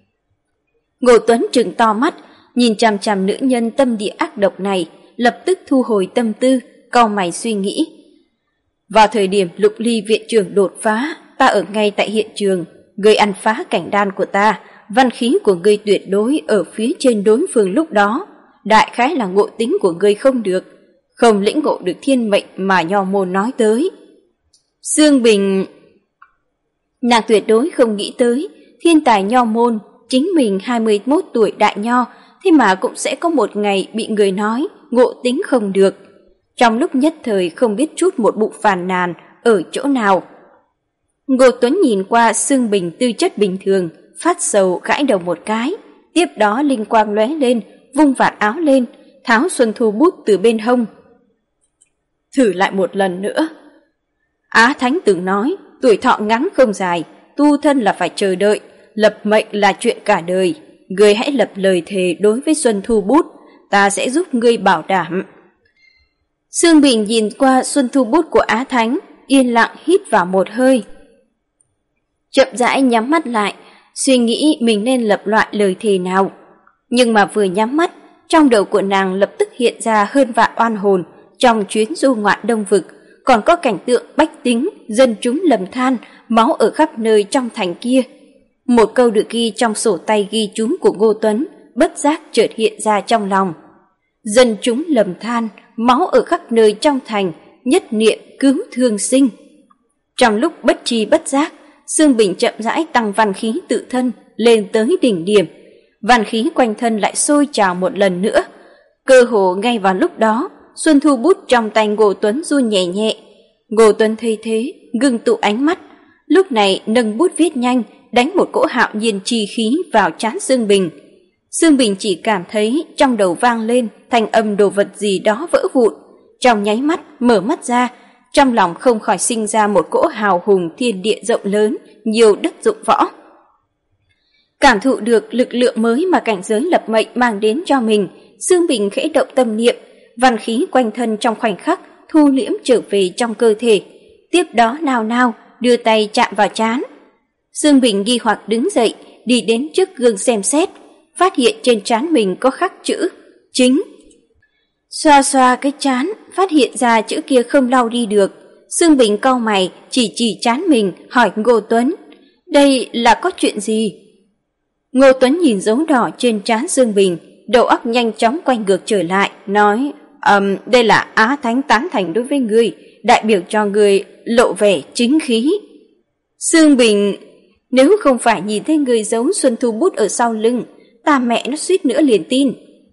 Ngô Tuấn trừng to mắt, nhìn chằm chằm nữ nhân tâm địa ác độc này, lập tức thu hồi tâm tư, cau mày suy nghĩ. Vào thời điểm Lục Ly viện trưởng đột phá, ta ở ngay tại hiện trường, ngươi ăn phá cảnh đan của ta, văn khí của ngươi tuyệt đối ở phía trên đối phương lúc đó, đại khái là ngộ tính của ngươi không được, không lĩnh ngộ được thiên mệnh mà nho môn nói tới. Dương Bình, nàng tuyệt đối không nghĩ tới, thiên tài nho môn, chính mình 21 tuổi đại nho, thế mà cũng sẽ có một ngày bị người nói ngộ tính không được. Trong lúc nhất thời không biết chút một bụng phàn nàn ở chỗ nào. Ngô Tuấn nhìn qua Dương Bình tư chất bình thường, phát sầu gãi đầu một cái, tiếp đó linh quang lóe lên, vung vạt áo lên, tháo xuân thu bút từ bên hông. Thử lại một lần nữa. Á Thánh từng nói, tuổi thọ ngắn không dài, tu thân là phải chờ đợi, lập mệnh là chuyện cả đời. Ngươi hãy lập lời thề đối với Xuân Thu Bút, ta sẽ giúp ngươi bảo đảm. Dương Bình nhìn qua Xuân Thu Bút của Á Thánh, yên lặng hít vào một hơi. Chậm rãi nhắm mắt lại, suy nghĩ mình nên lập loại lời thề nào. Nhưng mà vừa nhắm mắt, trong đầu của nàng lập tức hiện ra hơn vạn oan hồn trong chuyến du ngoạn Đông Vực, còn có cảnh tượng bách tính, dân chúng lầm than, máu ở khắp nơi trong thành kia. Một câu được ghi trong sổ tay ghi chú của Ngô Tuấn, bất giác chợt hiện ra trong lòng. Dân chúng lầm than, máu ở khắp nơi trong thành, nhất niệm cứu thương sinh. Trong lúc bất tri bất giác, Dương Bình chậm rãi tăng văn khí tự thân lên tới đỉnh điểm. Văn khí quanh thân lại sôi trào một lần nữa. Cơ hồ ngay vào lúc đó, Xuân Thu Bút trong tay Ngô Tuấn run nhẹ nhẹ. Ngô Tuấn thấy thế, ngưng tụ ánh mắt, lúc này nâng bút viết nhanh, đánh một cỗ hạo nhiên chi khí vào trán Dương Bình. Dương Bình chỉ cảm thấy trong đầu vang lên thanh âm đồ vật gì đó vỡ vụn. Trong nháy mắt mở mắt ra, trong lòng không khỏi sinh ra một cỗ hào hùng thiên địa rộng lớn, nhiều đất dụng võ. Cảm thụ được lực lượng mới mà cảnh giới lập mệnh mang đến cho mình, Dương Bình khẽ động tâm niệm, văn khí quanh thân trong khoảnh khắc thu liễm trở về trong cơ thể. Tiếp đó nào nào đưa tay chạm vào trán. Dương Bình nghi hoặc đứng dậy, đi đến trước gương xem xét, phát hiện trên trán mình có khắc chữ chính. Xoa xoa cái trán, phát hiện ra chữ kia không lau đi được. Dương Bình cau mày, chỉ trán mình, hỏi Ngô Tuấn, đây là có chuyện gì? Ngô Tuấn nhìn dấu đỏ trên trán Dương Bình, đầu óc nhanh chóng quay ngược trở lại, nói, đây là Á Thánh tán thành đối với ngươi, đại biểu cho ngươi lộ vẻ chính khí. Dương Bình, nếu không phải nhìn thấy người giấu Xuân Thu Bút ở sau lưng, ta mẹ nó suýt nữa liền tin.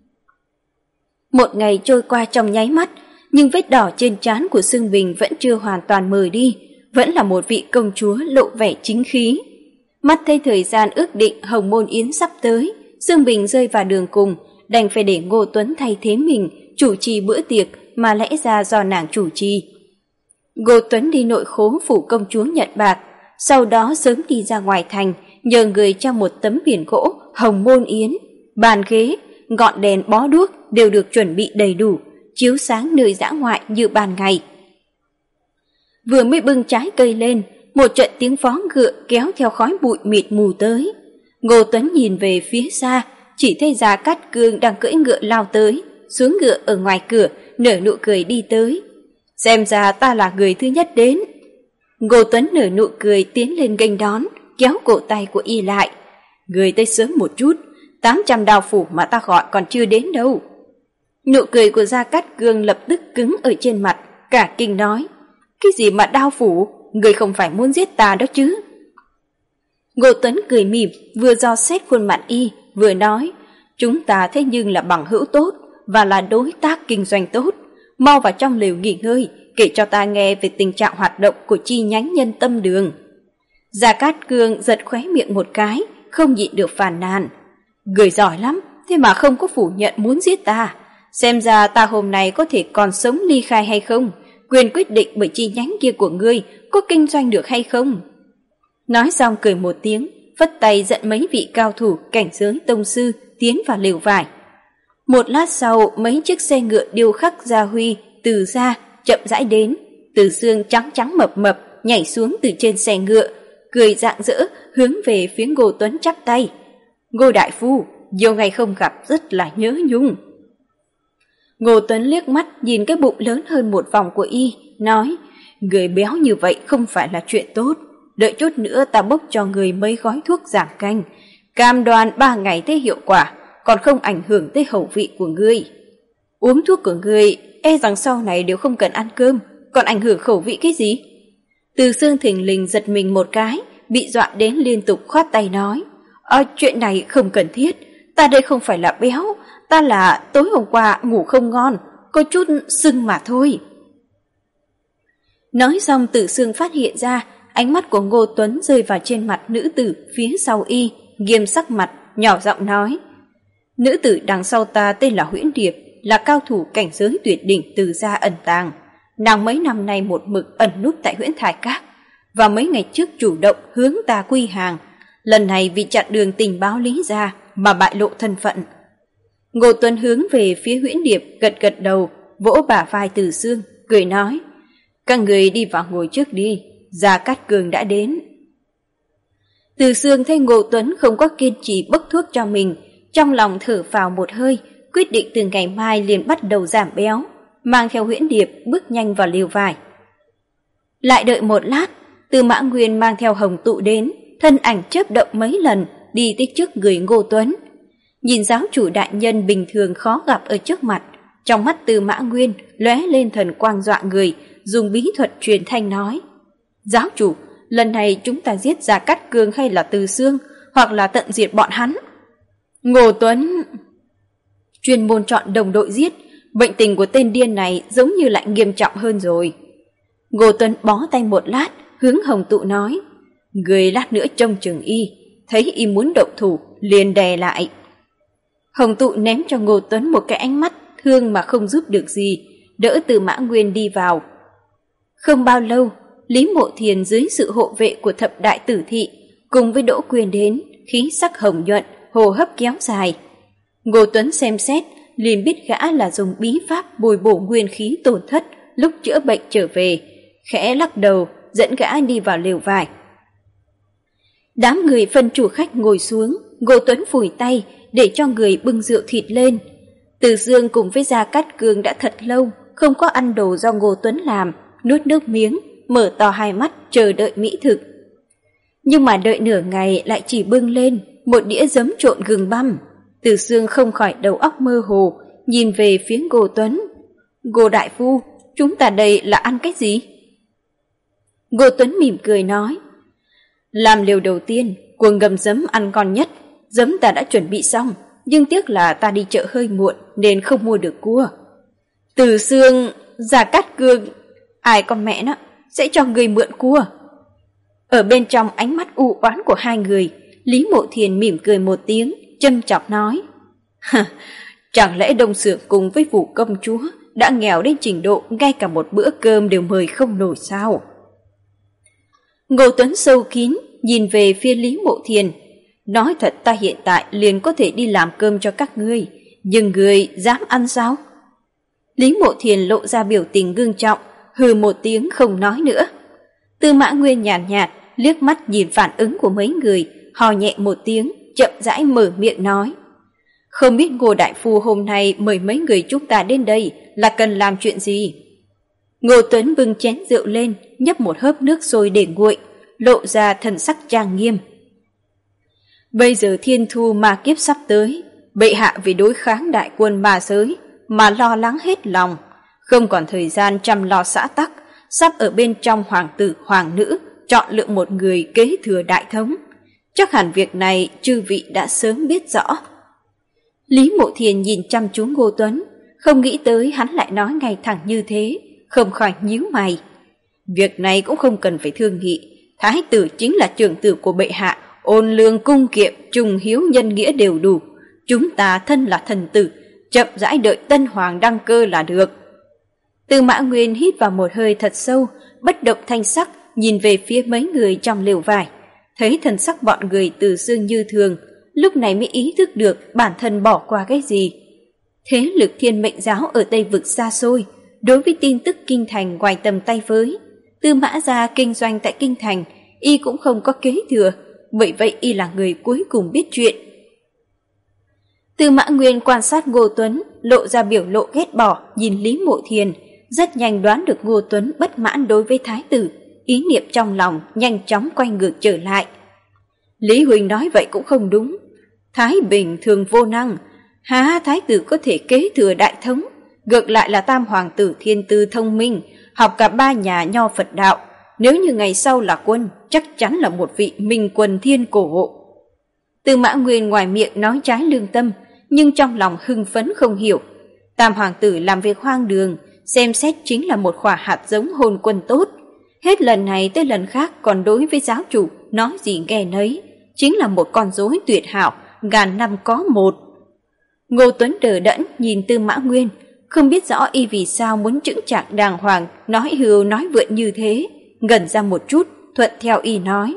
Một ngày trôi qua trong nháy mắt, nhưng vết đỏ trên trán của Dương Bình vẫn chưa hoàn toàn mờ đi, vẫn là một vị công chúa lộ vẻ chính khí. Mắt thấy thời gian ước định Hồng Môn Yến sắp tới, Dương Bình rơi vào đường cùng, đành phải để Ngô Tuấn thay thế mình chủ trì bữa tiệc mà lẽ ra do nàng chủ trì. Ngô Tuấn đi nội khố phủ công chúa nhận bạc, sau đó sớm đi ra ngoài thành, nhờ người cho một tấm biển gỗ Hồng Môn Yến, bàn ghế, ngọn đèn bó đuốc đều được chuẩn bị đầy đủ, chiếu sáng nơi dã ngoại như ban ngày. Vừa mới bưng trái cây lên, một trận tiếng vó ngựa kéo theo khói bụi mịt mù tới. Ngô Tuấn nhìn về phía xa, chỉ thấy Gia Cát Cương đang cưỡi ngựa lao tới, xuống ngựa ở ngoài cửa, nở nụ cười đi tới. Xem ra ta là người thứ nhất đến. Ngô Tuấn nở nụ cười tiến lên nghênh đón, kéo cổ tay của y lại. Người tới sớm một chút, 800 đao phủ mà ta gọi còn chưa đến đâu. Nụ cười của Gia Cát Cương lập tức cứng ở trên mặt, cả kinh nói, cái gì mà đao phủ, người không phải muốn giết ta đó chứ? Ngô Tuấn cười mỉm, vừa dò xét khuôn mặt y, vừa nói, chúng ta thế nhưng là bằng hữu tốt và là đối tác kinh doanh tốt, mau vào trong lều nghỉ ngơi, kể cho ta nghe về tình trạng hoạt động của chi nhánh Nhân Tâm Đường. Gia Cát Cương giật khóe miệng một cái, không nhịn được phàn nàn. Người giỏi lắm, thế mà không có phủ nhận muốn giết ta. Xem ra ta hôm nay có thể còn sống ly khai hay không, quyền quyết định bởi chi nhánh kia của ngươi có kinh doanh được hay không. Nói xong cười một tiếng, phất tay dẫn mấy vị cao thủ cảnh giới tông sư tiến vào lều vải. Một lát sau, mấy chiếc xe ngựa điêu khắc gia huy từ xa chậm rãi đến. Từ Xương trắng trắng mập mập nhảy xuống từ trên xe ngựa, cười rạng rỡ hướng về phía Ngô Tuấn chắp tay. Ngô đại phu, nhiều ngày không gặp rất là nhớ nhung. Ngô Tuấn liếc mắt nhìn cái bụng lớn hơn một vòng của y, nói, người béo như vậy không phải là chuyện tốt. Đợi chút nữa ta bốc cho người mấy gói thuốc giảm canh, cam đoan 3 ngày thấy hiệu quả, còn không ảnh hưởng tới khẩu vị của ngươi. Uống thuốc của ngươi, e rằng sau này đều không cần ăn cơm, còn ảnh hưởng khẩu vị cái gì? Từ Xương thình lình giật mình một cái, bị dọa đến liên tục khoát tay nói, chuyện này không cần thiết, ta đây không phải là béo, ta là tối hôm qua ngủ không ngon, có chút sưng mà thôi. Nói xong Từ Xương phát hiện ra, ánh mắt của Ngô Tuấn rơi vào trên mặt nữ tử phía sau y, nghiêm sắc mặt, nhỏ giọng nói, nữ tử đằng sau ta tên là Huyễn Điệp, là cao thủ cảnh giới tuyệt đỉnh từ gia ẩn tàng. Nàng mấy năm nay một mực ẩn núp tại Huyễn Thải Các, và mấy ngày trước chủ động hướng ta quy hàng. Lần này vì chặn đường tình báo Lý gia mà bại lộ thân phận. Ngô Tuấn hướng về phía Huyễn Điệp gật gật đầu, vỗ bả vai Từ Xương, cười nói, các người đi vào ngồi trước đi, Gia Cát Cương đã đến. Từ Xương thấy Ngô Tuấn không có kiên trì bốc thuốc cho mình, trong lòng thở phào một hơi, quyết định từ ngày mai liền bắt đầu giảm béo, mang theo Huyễn Điệp bước nhanh vào lều vải. Lại đợi một lát, Tư Mã Nguyên mang theo Hồng Tụ đến, thân ảnh chớp động mấy lần, đi tới trước người Ngô Tuấn. Nhìn giáo chủ đại nhân bình thường khó gặp ở trước mặt, trong mắt Tư Mã Nguyên lóe lên thần quang dọa người, dùng bí thuật truyền thanh nói, giáo chủ, lần này chúng ta giết Gia Cát Cương hay là Từ Xương, hoặc là tận diệt bọn hắn? Ngô Tuấn chuyên môn chọn đồng đội giết, bệnh tình của tên điên này giống như lại nghiêm trọng hơn rồi. Ngô Tuấn bó tay một lát, hướng Hồng Tụ nói, người lát nữa trông chừng y, thấy y muốn động thủ liền đè lại. Hồng Tụ ném cho Ngô Tuấn một cái ánh mắt thương mà không giúp được gì, đỡ Từ Mã Nguyên đi vào. Không bao lâu, Lý Mộ Thiền dưới sự hộ vệ của thập đại tử thị cùng với Đỗ Quyền đến, khí sắc hồng nhuận, hô hấp kéo dài. Ngô Tuấn xem xét, liền biết gã là dùng bí pháp bồi bổ nguyên khí tổn thất lúc chữa bệnh trở về, khẽ lắc đầu dẫn gã đi vào lều vải. Đám người phân chủ khách ngồi xuống, Ngô Tuấn phủi tay để cho người bưng rượu thịt lên. Từ Dương cùng với Gia Cát Cương đã thật lâu không có ăn đồ do Ngô Tuấn làm, nuốt nước miếng, mở to hai mắt chờ đợi mỹ thực. Nhưng mà đợi nửa ngày lại chỉ bưng lên một đĩa giấm trộn gừng băm. Từ Dương không khỏi đầu óc mơ hồ, nhìn về phía Ngô Tuấn. Ngô đại phu, chúng ta đây là ăn cái gì? Ngô Tuấn mỉm cười nói, làm liều đầu tiên, cua ngâm giấm ăn ngon nhất. Giấm ta đã chuẩn bị xong, nhưng tiếc là ta đi chợ hơi muộn nên không mua được cua. Từ Xương, Gia Cát Cương, ai con mẹ nó sẽ cho người mượn cua? Ở bên trong ánh mắt u oán của hai người, Lý Mộ Thiền mỉm cười một tiếng, châm chọc nói, chẳng lẽ Đông Xưởng cùng với Vũ công chúa đã nghèo đến trình độ ngay cả một bữa cơm đều mời không nổi sao? Ngô Tuấn sâu kín nhìn về phía Lý Mộ Thiền, nói thật, ta hiện tại liền có thể đi làm cơm cho các ngươi, nhưng ngươi dám ăn sao? Lý Mộ Thiền lộ ra biểu tình ngưng trọng, hừ một tiếng không nói nữa. Tư Mã Nguyên nhàn nhạt liếc mắt nhìn phản ứng của mấy người, hò nhẹ một tiếng, chậm rãi mở miệng nói, không biết Ngô đại phu hôm nay mời mấy người chúng ta đến đây là cần làm chuyện gì? Ngô Tuấn bưng chén rượu lên, nhấp một hớp nước sôi để nguội, lộ ra thần sắc trang nghiêm. Bây giờ thiên thu ma kiếp sắp tới, bệ hạ vì đối kháng đại quân ma giới mà lo lắng hết lòng, không còn thời gian chăm lo xã tắc, sắp ở bên trong hoàng tử hoàng nữ chọn lựa một người kế thừa đại thống. Chắc hẳn việc này chư vị đã sớm biết rõ. Lý Mộ Thiền nhìn chăm chú Ngô Tuấn, không nghĩ tới hắn lại nói ngay thẳng như thế, không khỏi nhíu mày. Việc này cũng không cần phải thương nghị, thái tử chính là trưởng tử của bệ hạ, ôn lương cung kiệm, trùng hiếu nhân nghĩa đều đủ. Chúng ta thân là thần tử, chậm rãi đợi tân hoàng đăng cơ là được. Tư Mã Nguyên hít vào một hơi thật sâu, bất động thanh sắc, nhìn về phía mấy người trong lều vải. Thấy thần sắc bọn người từ xương như thường, lúc này mới ý thức được bản thân bỏ qua cái gì. Thế lực Thiên Mệnh giáo ở Tây Vực xa xôi, đối với tin tức kinh thành ngoài tầm tay với. Tư Mã gia kinh doanh tại kinh thành, y cũng không có kế thừa, bởi vậy y là người cuối cùng biết chuyện. Tư Mã Nguyên quan sát Ngô Tuấn, lộ ra biểu lộ ghét bỏ, nhìn Lý Mộ Thiền, rất nhanh đoán được Ngô Tuấn bất mãn đối với thái tử, ý niệm trong lòng nhanh chóng quay ngược trở lại. Lý huynh nói vậy cũng không đúng, Thái Bình thường vô năng, há thái tử có thể kế thừa đại thống, ngược lại là tam hoàng tử thiên tư thông minh, học cả ba nhà nho Phật đạo, nếu như ngày sau là quân, chắc chắn là một vị minh quân thiên cổ. Tư Mã Nguyên ngoài miệng nói trái lương tâm, nhưng trong lòng hưng phấn không hiểu. Tam hoàng tử làm việc hoang đường, xem xét chính là một quả hạt giống hôn quân tốt. Hết lần này tới lần khác còn đối với giáo chủ nói gì nghe nấy, chính là một con rối tuyệt hảo, ngàn năm có một. Ngô Tuấn đờ đẫn nhìn Tư Mã Nguyên, không biết rõ y vì sao muốn chững chạc đàng hoàng, nói hưu nói vượn như thế, ngẩn ra một chút, thuận theo y nói.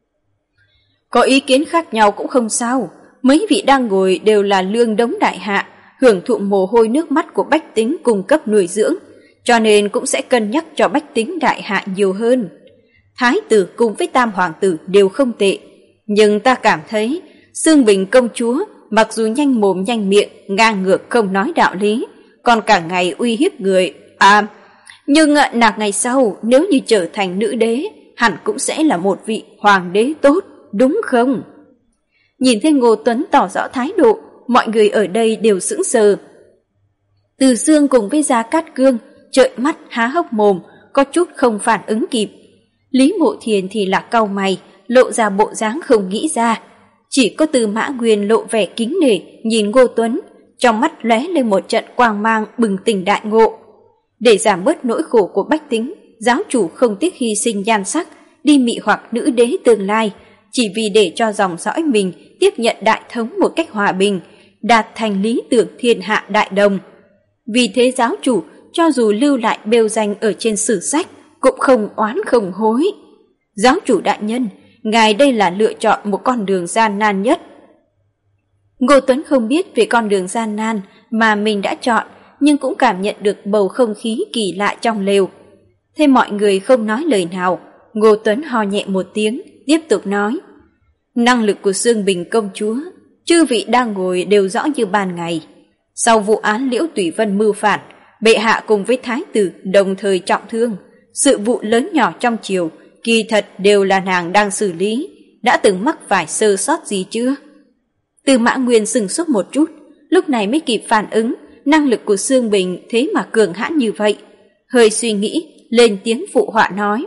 Có ý kiến khác nhau cũng không sao, mấy vị đang ngồi đều là lương đống đại hạ, hưởng thụ mồ hôi nước mắt của bách tính cung cấp nuôi dưỡng, cho nên cũng sẽ cân nhắc cho bách tính đại hạ nhiều hơn. Thái tử cùng với tam hoàng tử đều không tệ, nhưng ta cảm thấy Xương Bình công chúa mặc dù nhanh mồm nhanh miệng, ngang ngược không nói đạo lý, còn cả ngày uy hiếp người. Nhưng nàng ngày sau nếu như trở thành nữ đế, hẳn cũng sẽ là một vị hoàng đế tốt, đúng không? Nhìn thấy Ngô Tuấn tỏ rõ thái độ, mọi người ở đây đều sững sờ. Từ Dương cùng với Gia Cát Cương trợn mắt há hốc mồm, có chút không phản ứng kịp. Lý Mộ Thiền thì là cau mày, lộ ra bộ dáng không nghĩ ra. Chỉ có Tư Mã Nguyên lộ vẻ kính nể nhìn Ngô Tuấn, trong mắt lóe lên một trận quang mang bừng tỉnh đại ngộ. Để giảm bớt nỗi khổ của bách tính, giáo chủ không tiếc hy sinh nhan sắc, đi mị hoặc nữ đế tương lai, chỉ vì để cho dòng dõi mình tiếp nhận đại thống một cách hòa bình, đạt thành lý tưởng thiên hạ đại đồng. Vì thế giáo chủ cho dù lưu lại bêu danh ở trên sử sách cũng không oán không hối. Giáo chủ đại nhân, ngài đây là lựa chọn một con đường gian nan nhất. Ngô Tuấn không biết về con đường gian nan mà mình đã chọn, nhưng cũng cảm nhận được bầu không khí kỳ lạ trong lều. Thế mọi người không nói lời nào, Ngô Tuấn ho nhẹ một tiếng, tiếp tục nói. Năng lực của Xương Bình công chúa, chư vị đang ngồi đều rõ như ban ngày. Sau vụ án Liễu Tùy Vân mưu phản, bệ hạ cùng với thái tử đồng thời trọng thương. Sự vụ lớn nhỏ trong triều, kỳ thật đều là nàng đang xử lý, đã từng mắc phải sơ sót gì chưa? Tư Mã Nguyên sừng sốt một chút, lúc này mới kịp phản ứng, năng lực của Xương Bình thế mà cường hãn như vậy. Hơi suy nghĩ, lên tiếng phụ họa nói.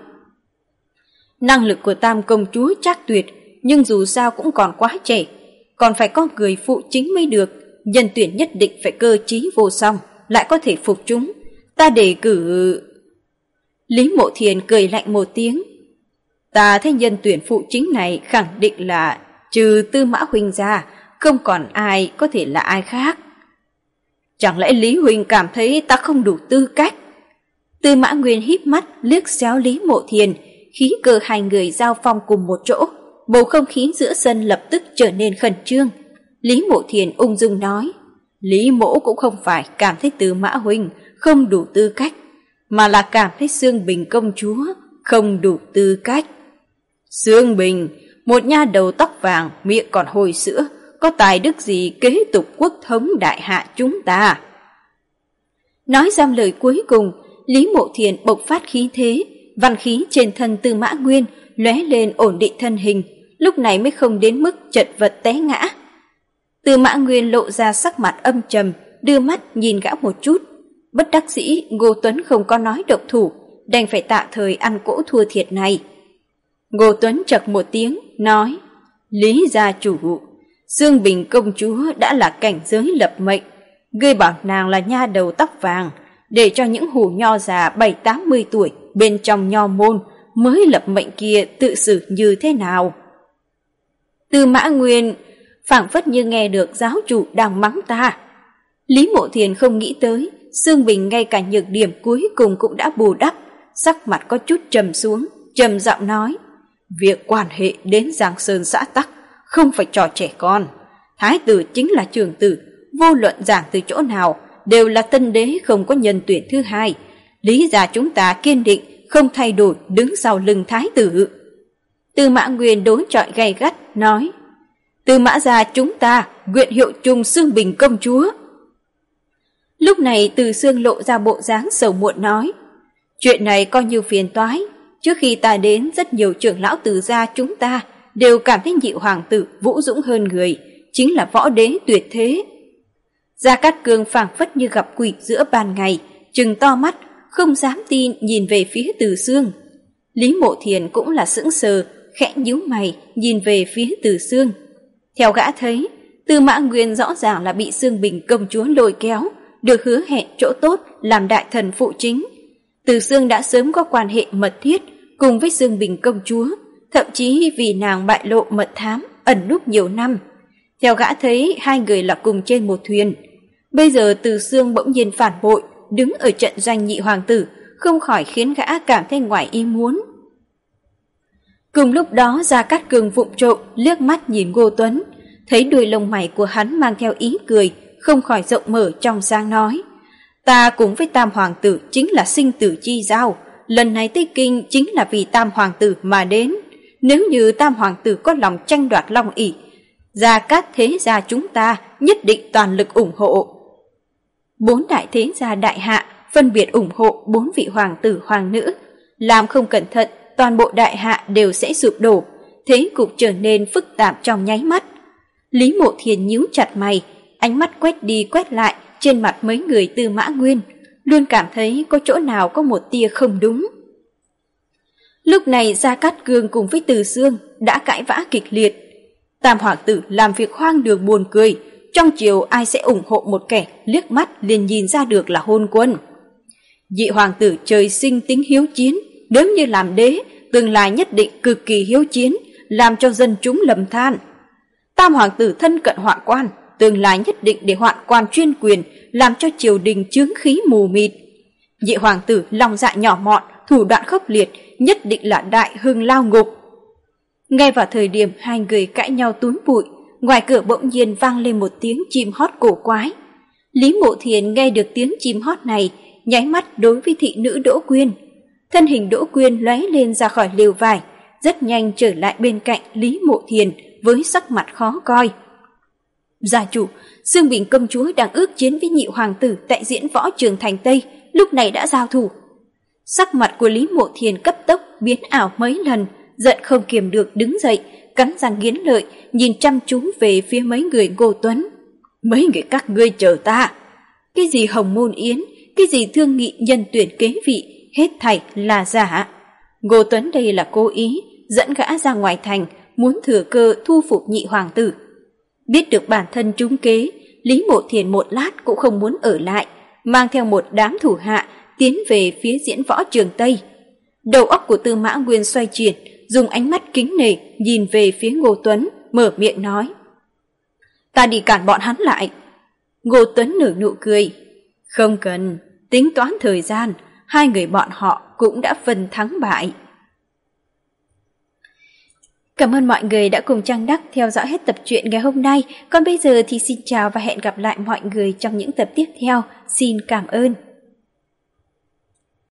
Năng lực của Tam công chúa chắc tuyệt, nhưng dù sao cũng còn quá trẻ, còn phải có người phụ chính mới được, nhân tuyển nhất định phải cơ trí vô song, lại có thể phục chúng. Ta đề cử... Lý Mộ Thiền cười lạnh một tiếng. Ta thấy nhân tuyển phụ chính này khẳng định là trừ Tư Mã huynh ra, không còn ai có thể là ai khác. Chẳng lẽ Lý huynh cảm thấy ta không đủ tư cách? Tư Mã Nguyên híp mắt liếc xéo Lý Mộ Thiền, khí cơ hai người giao phong cùng một chỗ, bầu không khí giữa sân lập tức trở nên khẩn trương. Lý Mộ Thiền ung dung nói, Lý mỗ cũng không phải cảm thấy Tư Mã huynh không đủ tư cách, mà là cảm thấy Xương Bình công chúa không đủ tư cách. Xương Bình, một nha đầu tóc vàng, miệng còn hồi sữa, có tài đức gì kế tục quốc thống đại hạ chúng ta? Nói xong lời cuối cùng, Lý Mộ Thiền bộc phát khí thế, văn khí trên thân Tư Mã Nguyên lóe lên ổn định thân hình, lúc này mới không đến mức chật vật té ngã. Tư Mã Nguyên lộ ra sắc mặt âm trầm, đưa mắt nhìn gã một chút. Bất đắc dĩ, Ngô Tuấn không có nói độc thủ, đành phải tạm thời ăn cỗ thua thiệt này. Ngô Tuấn chật một tiếng, nói, Lý gia chủ, Xương Bình công chúa đã là cảnh giới lập mệnh, ngươi bảo nàng là nha đầu tóc vàng, để cho những hủ nho già 70-80 tuổi bên trong nho môn mới lập mệnh kia tự xử như thế nào. Tư Mã Nguyên phảng phất như nghe được giáo chủ đang mắng ta. Lý Mộ Thiền không nghĩ tới Xương Bình ngay cả nhược điểm cuối cùng cũng đã bù đắp, sắc mặt có chút trầm xuống, trầm giọng nói: việc quan hệ đến Giang Sơn xã tắc không phải trò trẻ con. Thái tử chính là trưởng tử, vô luận giảng từ chỗ nào đều là tân đế không có nhân tuyển thứ hai. Lý gia chúng ta kiên định không thay đổi đứng sau lưng thái tử. Tư Mã Nguyên đối chọi gay gắt nói: Tư Mã gia chúng ta nguyện hiệu chung Xương Bình công chúa. Lúc này Từ Xương lộ ra bộ dáng sầu muộn nói: chuyện này coi như phiền toái. Trước khi ta đến, rất nhiều trưởng lão Từ gia chúng ta đều cảm thấy nhị hoàng tử vũ dũng hơn người, chính là võ đế tuyệt thế. Gia Cát Cương phảng phất như gặp quỷ giữa ban ngày, trừng to mắt, không dám tin nhìn về phía Từ Xương. Lý Mộ Thiền cũng là sững sờ, khẽ nhíu mày nhìn về phía Từ Xương. Theo gã thấy, Tư Mã Nguyên rõ ràng là bị Xương Bình công chúa lôi kéo, được hứa hẹn chỗ tốt làm đại thần phụ chính. Từ Xương đã sớm có quan hệ mật thiết cùng với Xương Bình công chúa, thậm chí vì nàng bại lộ mật thám ẩn núp nhiều năm. Theo gã thấy hai người là cùng trên một thuyền. Bây giờ Từ Xương bỗng nhiên phản bội, đứng ở trận doanh nhị hoàng tử, không khỏi khiến gã cảm thấy ngoài ý muốn. Cùng lúc đó Gia Cát Cương vụng trộm liếc mắt nhìn Ngô Tuấn, thấy đuôi lông mày của hắn mang theo ý cười, không khỏi rộng mở trong sáng nói: ta cùng với Tam hoàng tử chính là sinh tử chi giao, lần này tới kinh chính là vì Tam hoàng tử mà đến. Nếu như Tam hoàng tử có lòng tranh đoạt Long ỷ, Gia Cát thế gia chúng ta nhất định toàn lực ủng hộ. 4 đại thế gia đại hạ phân biệt ủng hộ 4 vị hoàng tử hoàng nữ, làm không cẩn thận toàn bộ đại hạ đều sẽ sụp đổ, thế cục trở nên phức tạp trong nháy mắt. Lý Mộ Thiền nhíu chặt mày, ánh mắt quét đi quét lại trên mặt mấy người Tư Mã Nguyên, luôn cảm thấy có chỗ nào có một tia không đúng. Lúc này Gia Cát Cương cùng với Từ Xương đã cãi vã kịch liệt. Tam hoàng tử làm việc hoang đường buồn cười, trong triều ai sẽ ủng hộ một kẻ liếc mắt liền nhìn ra được là hôn quân. Nhị hoàng tử trời sinh tính hiếu chiến, nếu như làm đế, tương lai nhất định cực kỳ hiếu chiến, làm cho dân chúng lầm than. Tam hoàng tử thân cận hoạn quan, tương lai nhất định để hoạn quan chuyên quyền, làm cho triều đình chướng khí mù mịt. Nhị hoàng tử lòng dạ nhỏ mọn, thủ đoạn khốc liệt, nhất định là đại hưng lao ngục. Ngay vào thời điểm hai người cãi nhau túi bụi, ngoài cửa bỗng nhiên vang lên một tiếng chim hót cổ quái. Lý Mộ Thiền nghe được tiếng chim hót này, nháy mắt đối với thị nữ Đỗ Quyên. Thân hình Đỗ Quyên lóe lên ra khỏi lều vải, rất nhanh trở lại bên cạnh Lý Mộ Thiền với sắc mặt khó coi. Gia chủ, Xương Bình công chúa đang ước chiến với nhị hoàng tử tại diễn võ trường thành Tây, lúc này đã giao thủ. Sắc mặt của Lý Mộ Thiền cấp tốc biến ảo mấy lần, giận không kiềm được đứng dậy, cắn răng nghiến lợi, nhìn chăm chú về phía mấy người Ngô Tuấn. Mấy người các ngươi chờ ta. Cái gì hồng môn yến, cái gì thương nghị nhân tuyển kế vị, hết thảy là giả. Ngô Tuấn đây là cố ý dẫn gã ra ngoài thành, muốn thừa cơ thu phục nhị hoàng tử. Biết được bản thân trúng kế, Lý Mộ Thiền một lát cũng không muốn ở lại, mang theo một đám thủ hạ tiến về phía diễn võ trường Tây. Đầu óc của Tư Mã Nguyên xoay chuyển, dùng ánh mắt kính nể nhìn về phía Ngô Tuấn, mở miệng nói: ta đi cản bọn hắn lại. Ngô Tuấn nở nụ cười: không cần, tính toán thời gian, hai người bọn họ cũng đã phân thắng bại. Cảm ơn mọi người đã cùng Trang Đắc theo dõi hết tập truyện ngày hôm nay. Còn bây giờ thì xin chào và hẹn gặp lại mọi người trong những tập tiếp theo. Xin cảm ơn.